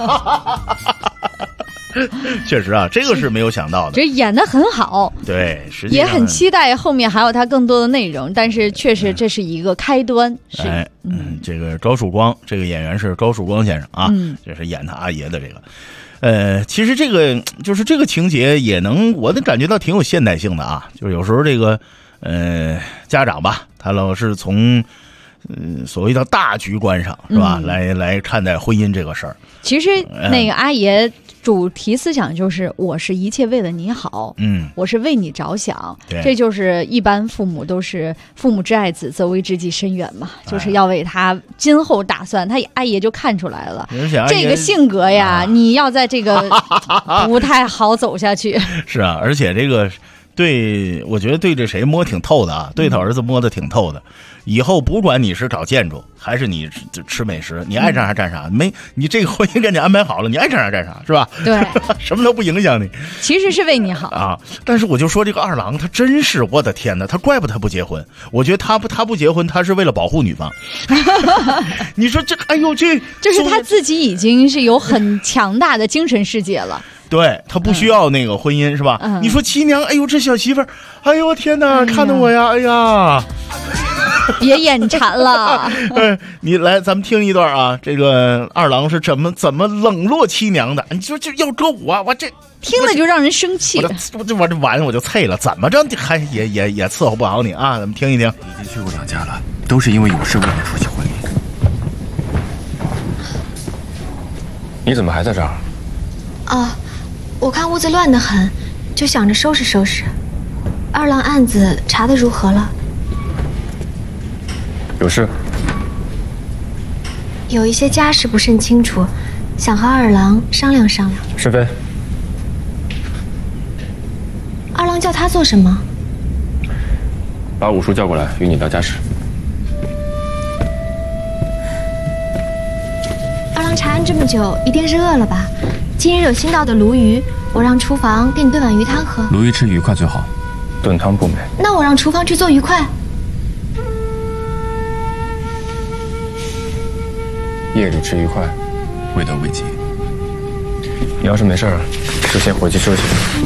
确实啊，这个是没有想到的。 这演得很好， 对，实际上也很期待后面还有他更多的内容，但是确实这是一个开端。是， 这个高曙光，这个演员是高曙光先生啊，这是演他阿爷的这个。其实这个就是这个情节也能，我能感觉到挺有现代性的啊。就是有时候这个家长吧，他老是从所谓的大局观上是吧，来看待婚姻这个事儿。 其实那个阿爷主题思想就是我是一切为了你好，我是为你着想，这就是一般父母都是父母之爱子，则为之计深远嘛，就是要为他今后打算。他阿爷就看出来了，这个性格呀，你要在这个不太好走下去。 是啊，而且这个对，我觉得对这谁摸挺透的啊，对他儿子摸得挺透的。以后不管你是找建筑还是你吃美食，你爱干啥干啥，你这个婚姻给你安排好了，你爱干啥干啥，是吧？ 对， 什么都不影响你。 其实是为你好啊。但是我就说这个二郎，他真是我的天哪，他怪不得他不结婚。我觉得他不结婚，他是为了保护女方。你说这，哎呦这， 就是他自己已经是有很强大的精神世界了。 对，他不需要那个婚姻，是吧？你说七娘，哎呦这小媳妇儿，哎呦天哪，看得我呀，哎呀。 别眼馋了。 你来，咱们听一段啊。这个二郎是怎么冷落七娘的？你说这要搁我这听了就让人生气。 我这碗我就碎了，怎么着还也伺候不好你啊？咱们听一听。 已经去过2家了，都是因为有事未能出席婚礼。你怎么还在这儿？ 啊，我看屋子乱得很，就想着收拾收拾。二郎案子查得如何了？ 有事？ 有一些家事不甚清楚，想和二郎商量商量。 是非。 二郎叫他做什么？ 把五叔叫过来，与你聊家事。 二郎查案这么久，一定是饿了吧？今日有新到的鲈鱼，我让厨房给你炖碗鱼汤喝。 鲈鱼吃鱼块最好，炖汤不美。 那我让厨房去做鱼块。 夜里吃鱼块，味道未及。你要是没事儿，就先回去休息。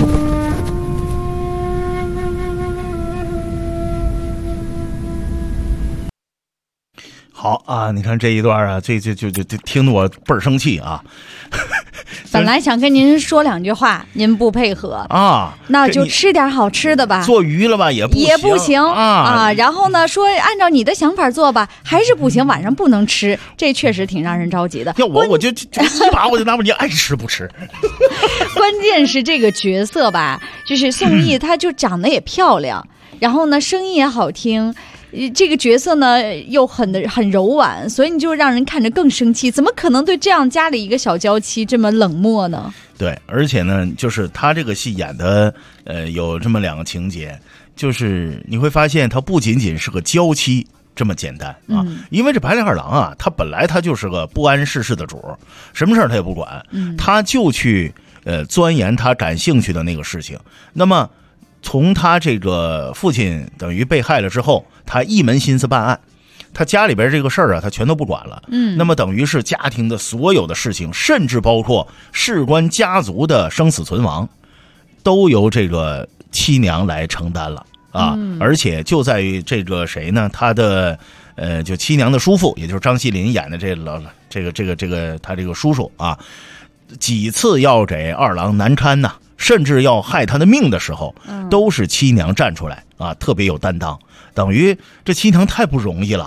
好啊，你看这一段啊，这就听得我倍儿生气啊！ 本来想跟您说2句话，您不配合啊， 那就吃点好吃的吧。 做鱼了吧也不行啊。然后呢，说按照你的想法做吧，还是不行，晚上不能吃，这确实挺让人着急的。 要我就一把我就拿不，你爱吃不吃。 关键是这个角色吧，就是宋轶，她就长得也漂亮，然后呢声音也好听。这个角色呢又很柔婉，所以你就让人看着更生气。怎么可能对这样家里一个小娇妻这么冷漠呢？对， 而且呢，就是他这个戏演的有这么2个情节，就是你会发现他不仅仅是个娇妻这么简单啊，因为这白脸二郎啊，他本来他就是个不谙世事的主，什么事儿他也不管，他就去钻研他感兴趣的那个事情。那么从他这个父亲等于被害了之后，他一门心思办案，他家里边这个事儿啊，他全都不管了。那么等于是家庭的所有的事情，甚至包括事关家族的生死存亡，都由这个七娘来承担了啊。而且就在于这个谁呢？他的就七娘的叔父，也就是张锡林演的这个他这个叔叔啊，几次要给二郎难堪呐。甚至要害他的命的时候，都是七娘站出来啊，特别有担当。等于这七娘太不容易了，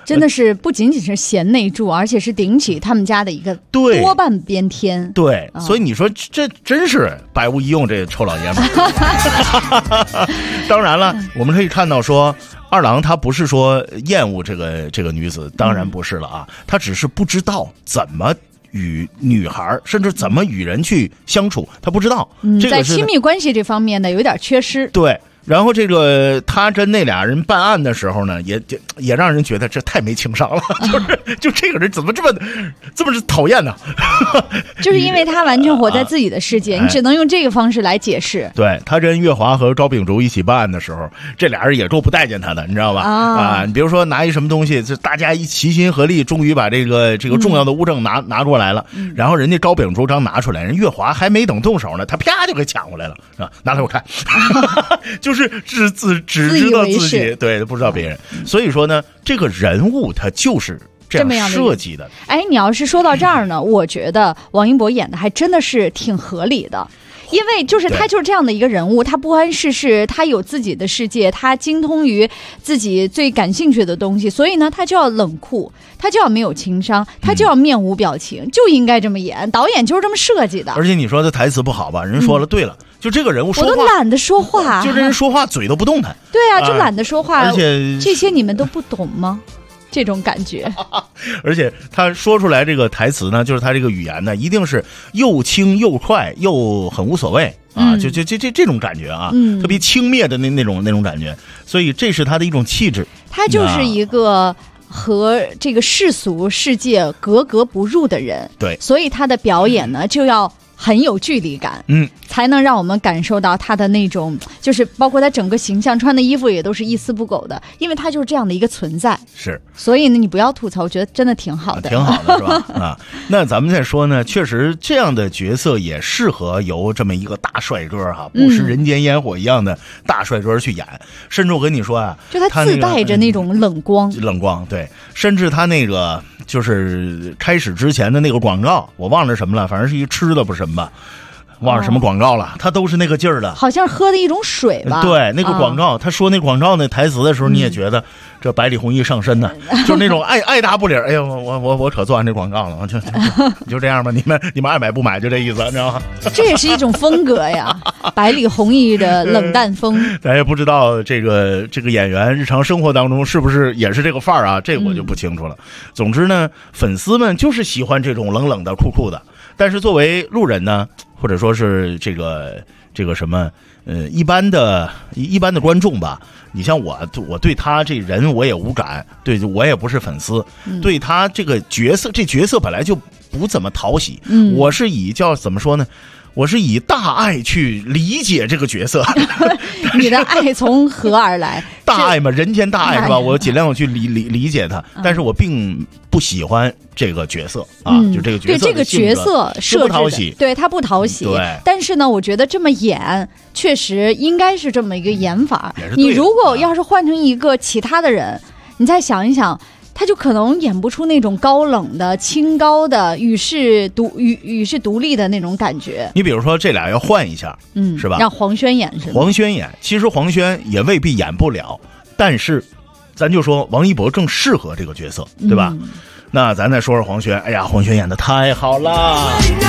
真的是不仅仅是贤内助，而且是顶起他们家的一个多半边天。 对，所以你说这真是百无一用，这臭老爷们儿。当然了，我们可以看到说，二郎他不是说厌恶这个女子，当然不是了啊，他只是不知道怎么与女孩甚至怎么与人去相处，他不知道。 在亲密关系这方面呢，有点缺失。 对。然后他跟那俩人办案的时候呢，也让人觉得这太没情商了，就这个人怎么这么讨厌呢？ 就是因为他完全活在自己的世界，你只能用这个方式来解释。 对，他跟月华和高秉烛一起办案的时候，这俩人也够不待见他的，你知道吧？你比如说拿一什么东西，就大家一齐心合力，终于把这个重要的物证拿过来了。然后人家高秉烛刚拿出来，人月华还没等动手呢，他啪就给抢过来了，是吧？拿来我看。就是只知道自己，对，不知道别人。所以说呢，这个人物他就是这样设计的。 哎，你要是说到这儿呢，我觉得王一博演的还真的是挺合理的。因为就是他就是这样的一个人物，他不谙世事，他有自己的世界，他精通于自己最感兴趣的东西，所以呢，他就要冷酷，他就要没有情商，他就要面无表情，就应该这么演。导演就是这么设计的。 而且你说他台词不好吧？人说了，对了，就这个人物说话， 我都懒得说话， 就这人说话嘴都不动弹。 对啊，就懒得说话， 而且这些你们都不懂吗？这种感觉。 而且他说出来这个台词呢，就是他这个语言呢，一定是又轻又快又很无所谓啊，就这种感觉啊，特别轻蔑的那种感觉，所以这是他的一种气质。 他就是一个和这个世俗世界格格不入的人， 对， 所以他的表演呢就要很有距离感，才能让我们感受到他的那种，就是包括他整个形象，穿的衣服也都是一丝不苟的，因为他就是这样的一个存在。 是， 所以呢，你不要吐槽，我觉得真的挺好的， 挺好的，是吧？啊，那咱们再说呢，确实这样的角色也适合由这么一个大帅哥不食人间烟火一样的大帅哥去演。甚至我跟你说啊， 就他自带着那种冷光， 对，甚至他那个就是开始之前的那个广告，我忘了什么了，反正是一吃的不是什么吧。忘了什么广告了，他都是那个劲儿的， 好像喝的一种水吧。 对，那个广告，他说那广告那台词的时候，你也觉得这百里红衣上身呢，就是那种爱答不理。哎呀，我可做完这广告了，就这样吧，你们爱买不买，就这意思，你知道吗？ 这也是一种风格呀，百里红衣的冷淡风。 咱也不知道这个演员日常生活当中是不是也是这个范儿啊？这个我就不清楚了。总之呢，粉丝们就是喜欢这种冷冷的、酷酷的。但是作为路人呢，或者说是这个什么一般的观众吧，你像我对他这人我也无感，对我也不是粉丝，对他这个角色本来就不怎么讨喜，我是以叫怎么说呢？我是以大爱去理解这个角色。 你的爱从何而来？ 大爱嘛，人间大爱是吧？我尽量去理解他，但是我并不喜欢这个角色啊，就这个角色。 对这个角色设置不讨喜， 对他不讨喜。 对， 但是呢，我觉得这么演确实应该是这么一个演法。你如果要是换成一个其他的人，你再想一想。他就可能演不出那种高冷的、清高的、与世独立的那种感觉。 你比如说，这俩要换一下，是吧？ 让黄轩演是吧？ 黄轩演，其实黄轩也未必演不了，但是，咱就说王一博更适合这个角色，对吧？那咱再说说黄轩，哎呀，黄轩演的太好了。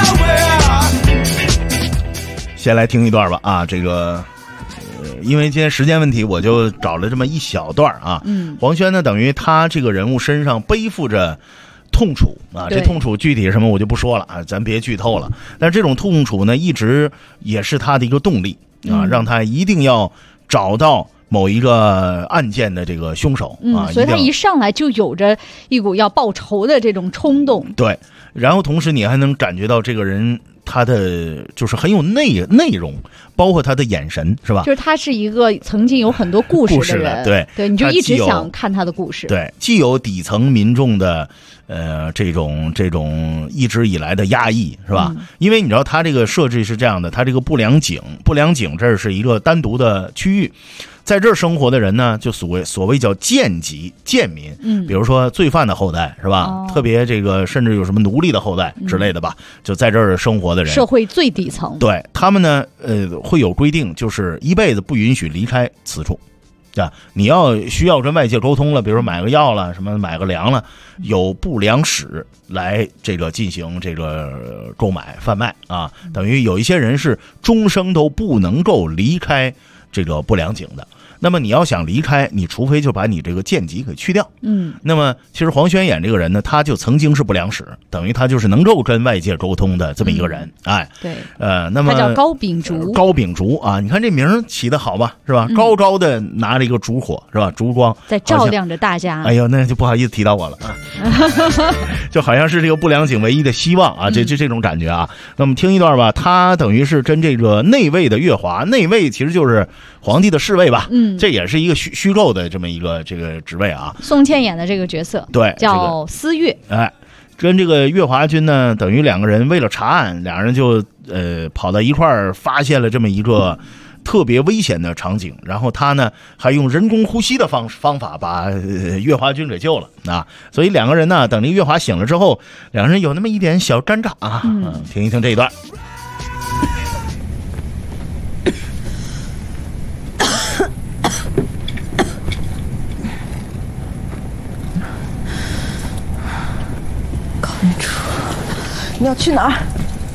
先来听一段吧，啊，这个。因为今天时间问题，我就找了这么一小段啊。黄轩呢，等于他这个人物身上背负着痛楚啊，这痛楚具体什么我就不说了啊，咱别剧透了。但是这种痛楚呢，一直也是他的一个动力啊，让他一定要找到某一个案件的这个凶手啊。 所以他一上来就有着一股要报仇的这种冲动。 对，然后同时你还能感觉到这个人。他的就是很有内容，包括他的眼神，是吧？ 就是他是一个曾经有很多故事的人，对，你就一直想看他的故事。 对，既有底层民众的这种一直以来的压抑，是吧？因为你知道他这个设置是这样的，他这个不良井这是一个单独的区域。在这儿生活的人呢，就所谓叫贱籍贱民，比如说罪犯的后代是吧？特别这个甚至有什么奴隶的后代之类的吧，就在这儿生活的人， 社会最底层。 对他们呢，会有规定，就是一辈子不允许离开此处。 你需要跟外界沟通了，比如说买个药了，什么买个粮了，有不良使来这个进行这个购买贩卖啊，等于有一些人是终生都不能够离开这个不良井的。那么你要想离开，你除非就把你这个贱籍给去掉。那么其实黄轩演这个人呢，他就曾经是不良使，等于他就是能够跟外界沟通的这么一个人。 对， 那么他叫高秉烛。 高秉烛啊，你看这名起的好吧，是吧？高高的拿着一个烛火，是吧？烛光在照亮着大家。 哎呦，那就不好意思提到我了啊，就好像是这个不良井唯一的希望啊，这种感觉啊。那我们听一段吧，他等于是跟这个内卫的月华，内卫其实就是皇帝的侍卫吧，这也是一个虚构的这么一个这个职位啊。 宋茜演的这个角色， 对， 叫思月。 跟这个月华君呢，等于两个人为了查案，两人就跑到一块儿，发现了这么一个特别危险的场景，然后他呢还用人工呼吸的方法把月华君给救了啊。所以两个人呢，等这个月华醒了之后，两个人有那么一点小尴尬啊。听一听这一段。 你要去哪儿？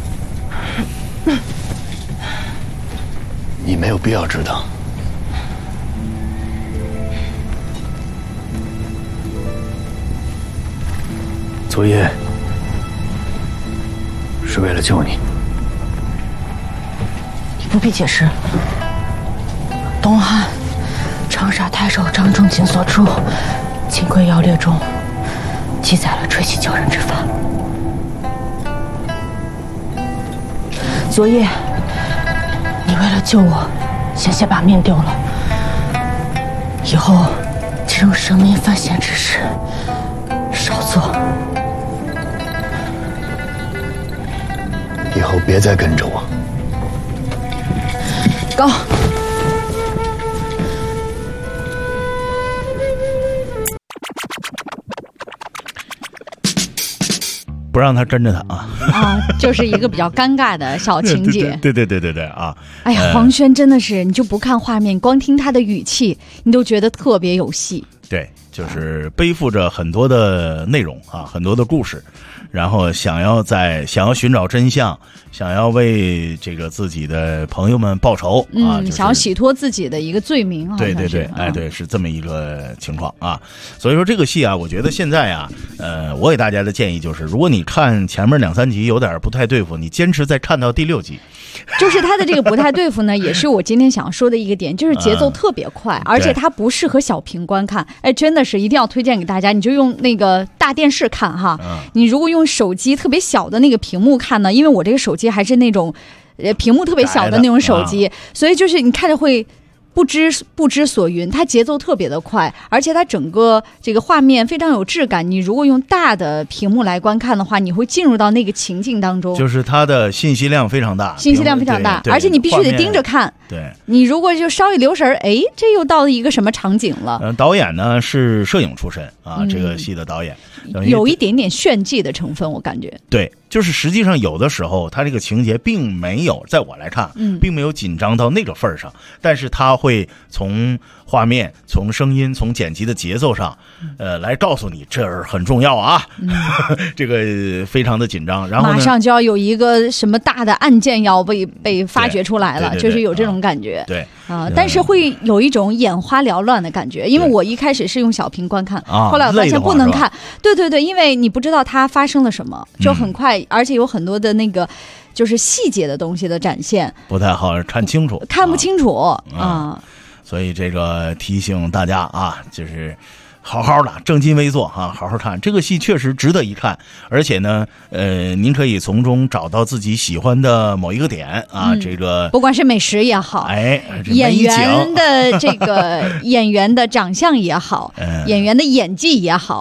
你没有必要知道。昨夜是为了救你。 你不必解释。东汉长沙太守张仲景所著《金匮要略》中记载了吹气救人之法。昨夜，你为了救我，险些把命丢了。以后，这种生命犯险之事，少做。 以后别再跟着我。 高。 不让他跟着他啊！ 就是一个比较尴尬的小情节。 对啊！ 哎呀，黄轩真的是，你就不看画面，光听他的语气，你都觉得特别有戏。 对，就是背负着很多的内容啊，很多的故事，然后想要寻找真相，想要为这个自己的朋友们报仇啊， 想要洗脱自己的一个罪名。 对，对，是这么一个情况啊。所以说这个戏啊，我觉得现在啊，我给大家的建议就是，如果你看前面2、3集有点不太对付，你坚持再看到第6集。 就是他的这个不太对付呢，也是我今天想说的一个点，就是节奏特别快，而且它不适合小屏观看。哎，真的是一定要推荐给大家，你就用那个大电视看哈。你如果用手机特别小的那个屏幕看呢，因为我这个手机还是那种屏幕特别小的那种手机，所以就是你看着会不知所云，它节奏特别的快，而且它整个这个画面非常有质感。你如果用大的屏幕来观看的话，你会进入到那个情境当中， 就是它的信息量非常大， 而且你必须得盯着看。 对， 你如果就稍微留神，哎，这又到了一个什么场景了？ 导演呢是摄影出身啊，这个戏的导演有一点点炫技的成分，我感觉。 对，就是实际上有的时候他这个情节并没有，在我来看，并没有紧张到那个份儿上，但是他会从画面、从声音、从剪辑的节奏上，来告诉你这儿很重要啊，这个非常的紧张。然后马上就要有一个什么大的案件要被发掘出来了，就是有这种感觉。 对啊，但是会有一种眼花缭乱的感觉，因为我一开始是用小屏观看，后来我发现不能看。对，因为你不知道它发生了什么，就很快，而且有很多的那个就是细节的东西的展现， 不太好看清楚， 看不清楚啊。 所以这个提醒大家啊，就是好好的正襟危坐啊，好好看这个戏，确实值得一看。而且呢，您可以从中找到自己喜欢的某一个点啊，这个不管是美食也好，演员的这个演员的长相也好，演员的演技也好。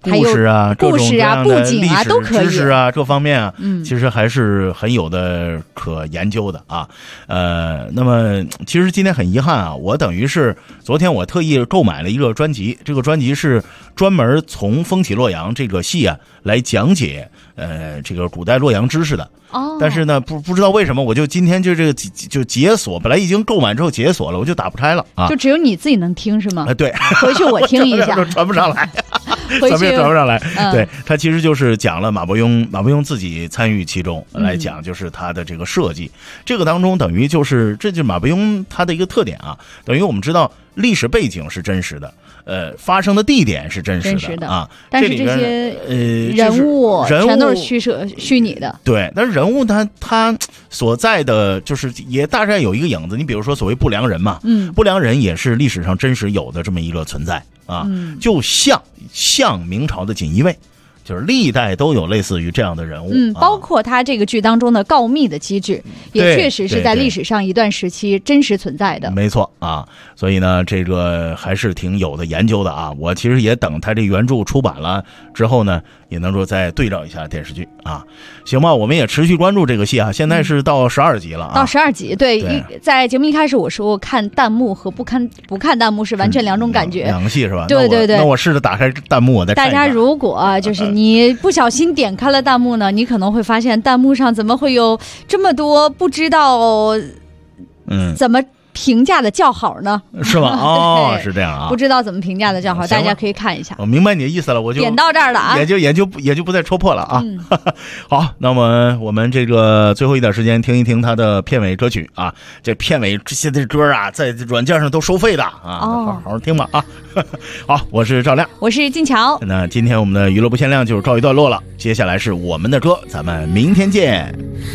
故事啊、各种各样的历史都可以知识啊，各方面啊，其实还是很有的可研究的啊。那么其实今天很遗憾啊，我等于是昨天我特意购买了一个专辑，这个专辑是专门从风起洛阳这个戏啊来讲解这个古代洛阳知识的。但是呢，不知道为什么，我就今天就这个就解锁，本来已经购买之后解锁了，我就打不开了啊。 就只有你自己能听是吗？ 对， 回去我听一下， 传不上来，咱们也传不上来。对，他其实就是讲了马伯庸自己参与其中来讲，就是他的这个设计。这个当中等于就是这就是马伯庸他的一个特点啊，等于我们知道历史背景是真实的。发生的地点是真实的啊， 但是这些人物全都是虚拟的。 对，但是人物他所在的就是也大概有一个影子。你比如说所谓不良人嘛，不良人也是历史上真实有的这么一个存在啊，就像明朝的锦衣卫。就是历代都有类似于这样的人物， 包括他这个剧当中的告密的机制，也确实是在历史上一段时期真实存在的。 没错啊，所以呢，这个还是挺有的研究的啊。我其实也等他这原著出版了之后呢，也能够再对照一下电视剧啊。行吧，我们也持续关注这个戏啊。现在是到12集了啊， 到12集。对，在节目一开始我说看弹幕和不看弹幕是完全两种感觉， 两个戏是吧？ 对。 那我试着打开弹幕，我再看一下。 大家如果就是你不小心点开了弹幕呢，你可能会发现弹幕上怎么会有这么多不知道怎么评价的叫好呢？ 是吧？哦，是这样啊， 不知道怎么评价的叫好，大家可以看一下。 我明白你的意思了，我就点到这儿了啊， 也就不再戳破了啊。好，那么我们这个最后一点时间听一听他的片尾歌曲啊。这片尾现在歌啊，在软件上都收费的啊，好好听吧啊。好，我是赵亮， 我是静乔。 那今天我们的娱乐不限量就是告一段落了，接下来是我们的歌，咱们明天见。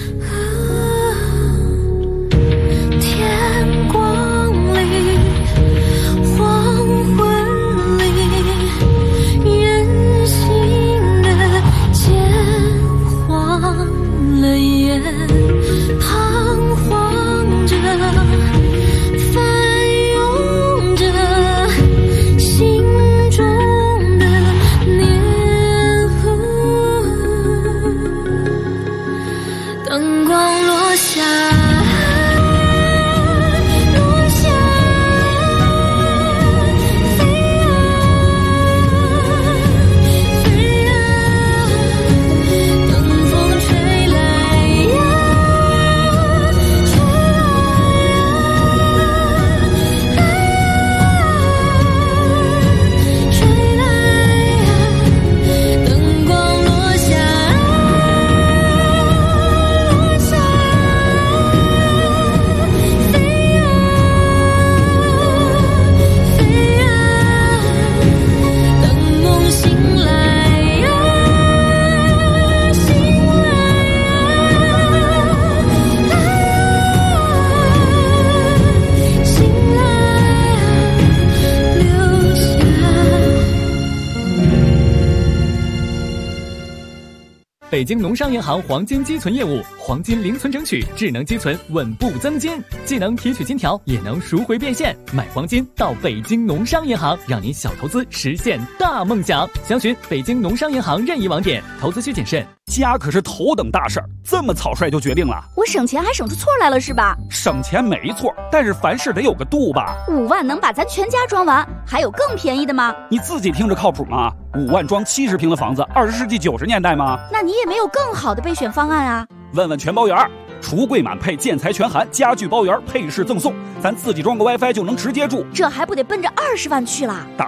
北京农商银行黄金积存业务，黄金零存整取，智能积存，稳步增金，既能提取金条，也能赎回变现。买黄金到北京农商银行，让您小投资实现大梦想。详询北京农商银行任意网点，投资需谨慎。 家可是头等大事儿，这么草率就决定了？ 我省钱还省出错来了是吧？ 省钱没错，但是凡事得有个度吧。 5万能把咱全家装完，还有更便宜的吗？ 你自己听着靠谱吗？5万装70平的房子，20世纪90年代吗？ 那你也没有更好的备选方案啊？ 问问全包圆，橱柜满配，建材全含，家具包圆，配饰赠送，咱自己装个 WiFi 就能直接住， 这还不得奔着20万去啦？ 打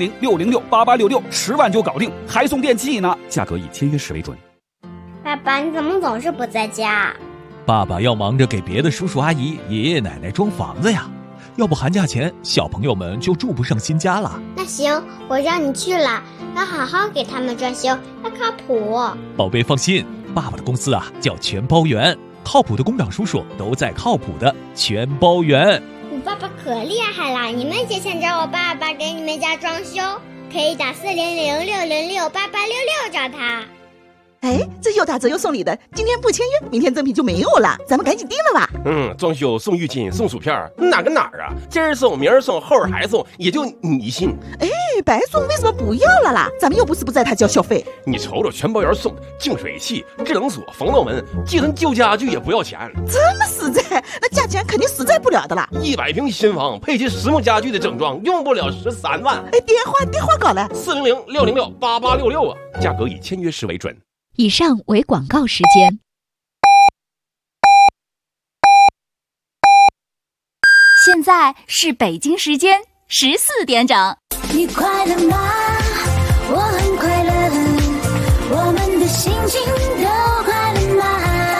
400-606-8866，10万就搞定，还送电器呢，价格以签约时为准。 爸爸，你怎么总是不在家？ 爸爸要忙着给别的叔叔阿姨、爷爷奶奶装房子呀，要不寒假前小朋友们就住不上新家了。 那行，我让你去了，要好好给他们装修，要靠谱。 宝贝放心，爸爸的公司啊叫全包圆，靠谱的工长叔叔都在靠谱的全包圆。 你爸爸可厉害了，你们也想找我爸爸给你们家装修，可以打400-606-8866找他。 哎，这又打折又送礼的，今天不签约，明天赠品就没有了，咱们赶紧订了吧。 装修送浴巾送薯片，哪跟哪儿啊？今儿送明儿送后儿还送，也就你信。 哎， 白送为什么不要了啦？咱们又不是不在他交小费。 你瞅瞅全包园送的净水器、智能锁、防盗门，寄存旧家具也不要钱。 这么实在，那价钱肯定实在不了的啦。 100平新房配齐实木家具的整装，用不了13万。 电话搞来 400-606-8866啊，价格以签约时为准。 以上为广告时间。 现在是北京时间14点整。 你快乐吗？我很快乐，我们的心情都快乐吗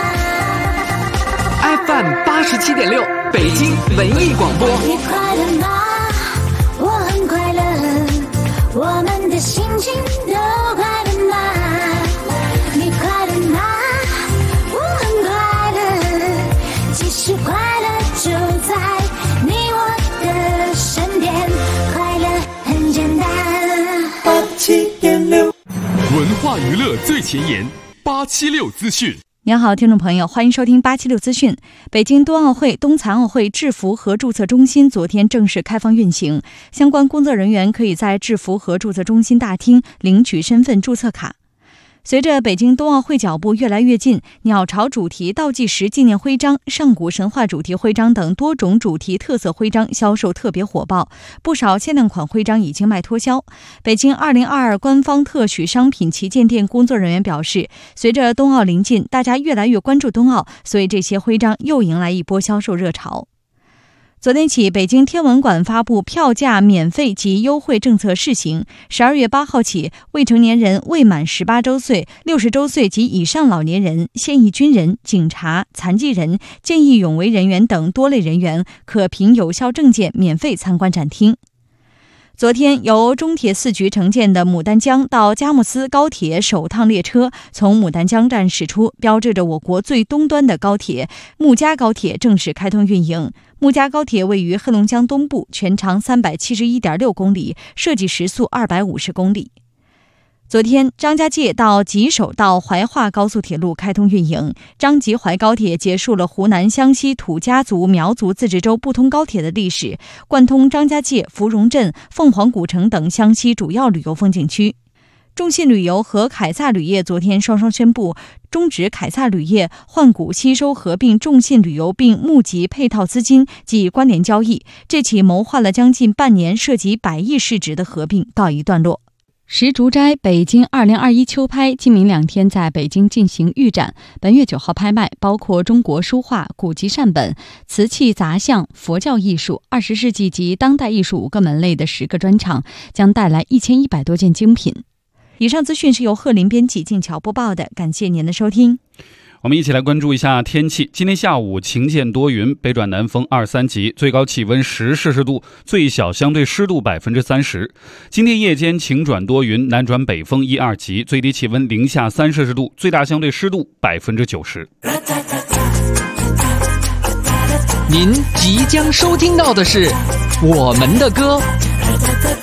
？FM 87.6，北京文艺广播。 你快乐吗？我很快乐，我们的心情都快乐吗？你快乐吗？我很快乐，其实快乐就在你我的身边，快乐很简单。87.6， 文化娱乐最前沿，876资讯。 您好，听众朋友，欢迎收听876资讯。北京冬奥会、冬残奥会制服和注册中心昨天正式开放运行，相关工作人员可以在制服和注册中心大厅领取身份注册卡。随着北京冬奥会脚步越来越近，鸟巢主题倒计时纪念徽章、上古神话主题徽章等多种主题特色徽章销售特别火爆，不少限量款徽章已经卖脱销。北京2022官方特许商品旗舰店工作人员表示，随着冬奥临近，大家越来越关注冬奥，所以这些徽章又迎来一波销售热潮。昨天起，北京天文馆发布票价免费及优惠政策试行。12月8号起，未成年人、未满18周岁、60周岁及以上老年人、现役军人、警察、残疾人、见义勇为人员等多类人员，可凭有效证件免费参观展厅。昨天，由中铁4局承建的牡丹江到佳木斯高铁首趟列车从牡丹江站驶出，标志着我国最东端的高铁木嘉高铁正式开通运营。木嘉高铁位于黑龙江东部，全长371.6公里，设计时速250公里。昨天，张家界到吉首到怀化高速铁路开通运营，张吉怀高铁结束了湖南湘西土家族苗族自治州不通高铁的历史，贯通张家界、芙蓉镇、凤凰古城等湘西主要旅游风景区。中信旅游和凯撒旅业昨天双双宣布终止凯撒旅业换股吸收合并中信旅游，并募集配套资金及关联交易。这起谋划了将近半年、涉及100亿市值的合并告一段落。石竹斋北京2021秋拍今明2天在北京进行预展，本月9号拍卖，包括中国书画、古籍善本、瓷器杂项、佛教艺术、20世纪及当代艺术5个门类的10个专场，将带来1100多件精品。以上资讯是由贺林编辑、静巧播报的，感谢您的收听。 我们一起来关注一下天气。今天下午晴见多云，北转南风2、3级，最高气温10摄氏度，最小相对湿度30%。今天夜间晴转多云，南转北风1、2级，最低气温零下3摄氏度，最大相对湿度90%。 您即将收听到的是我们的歌。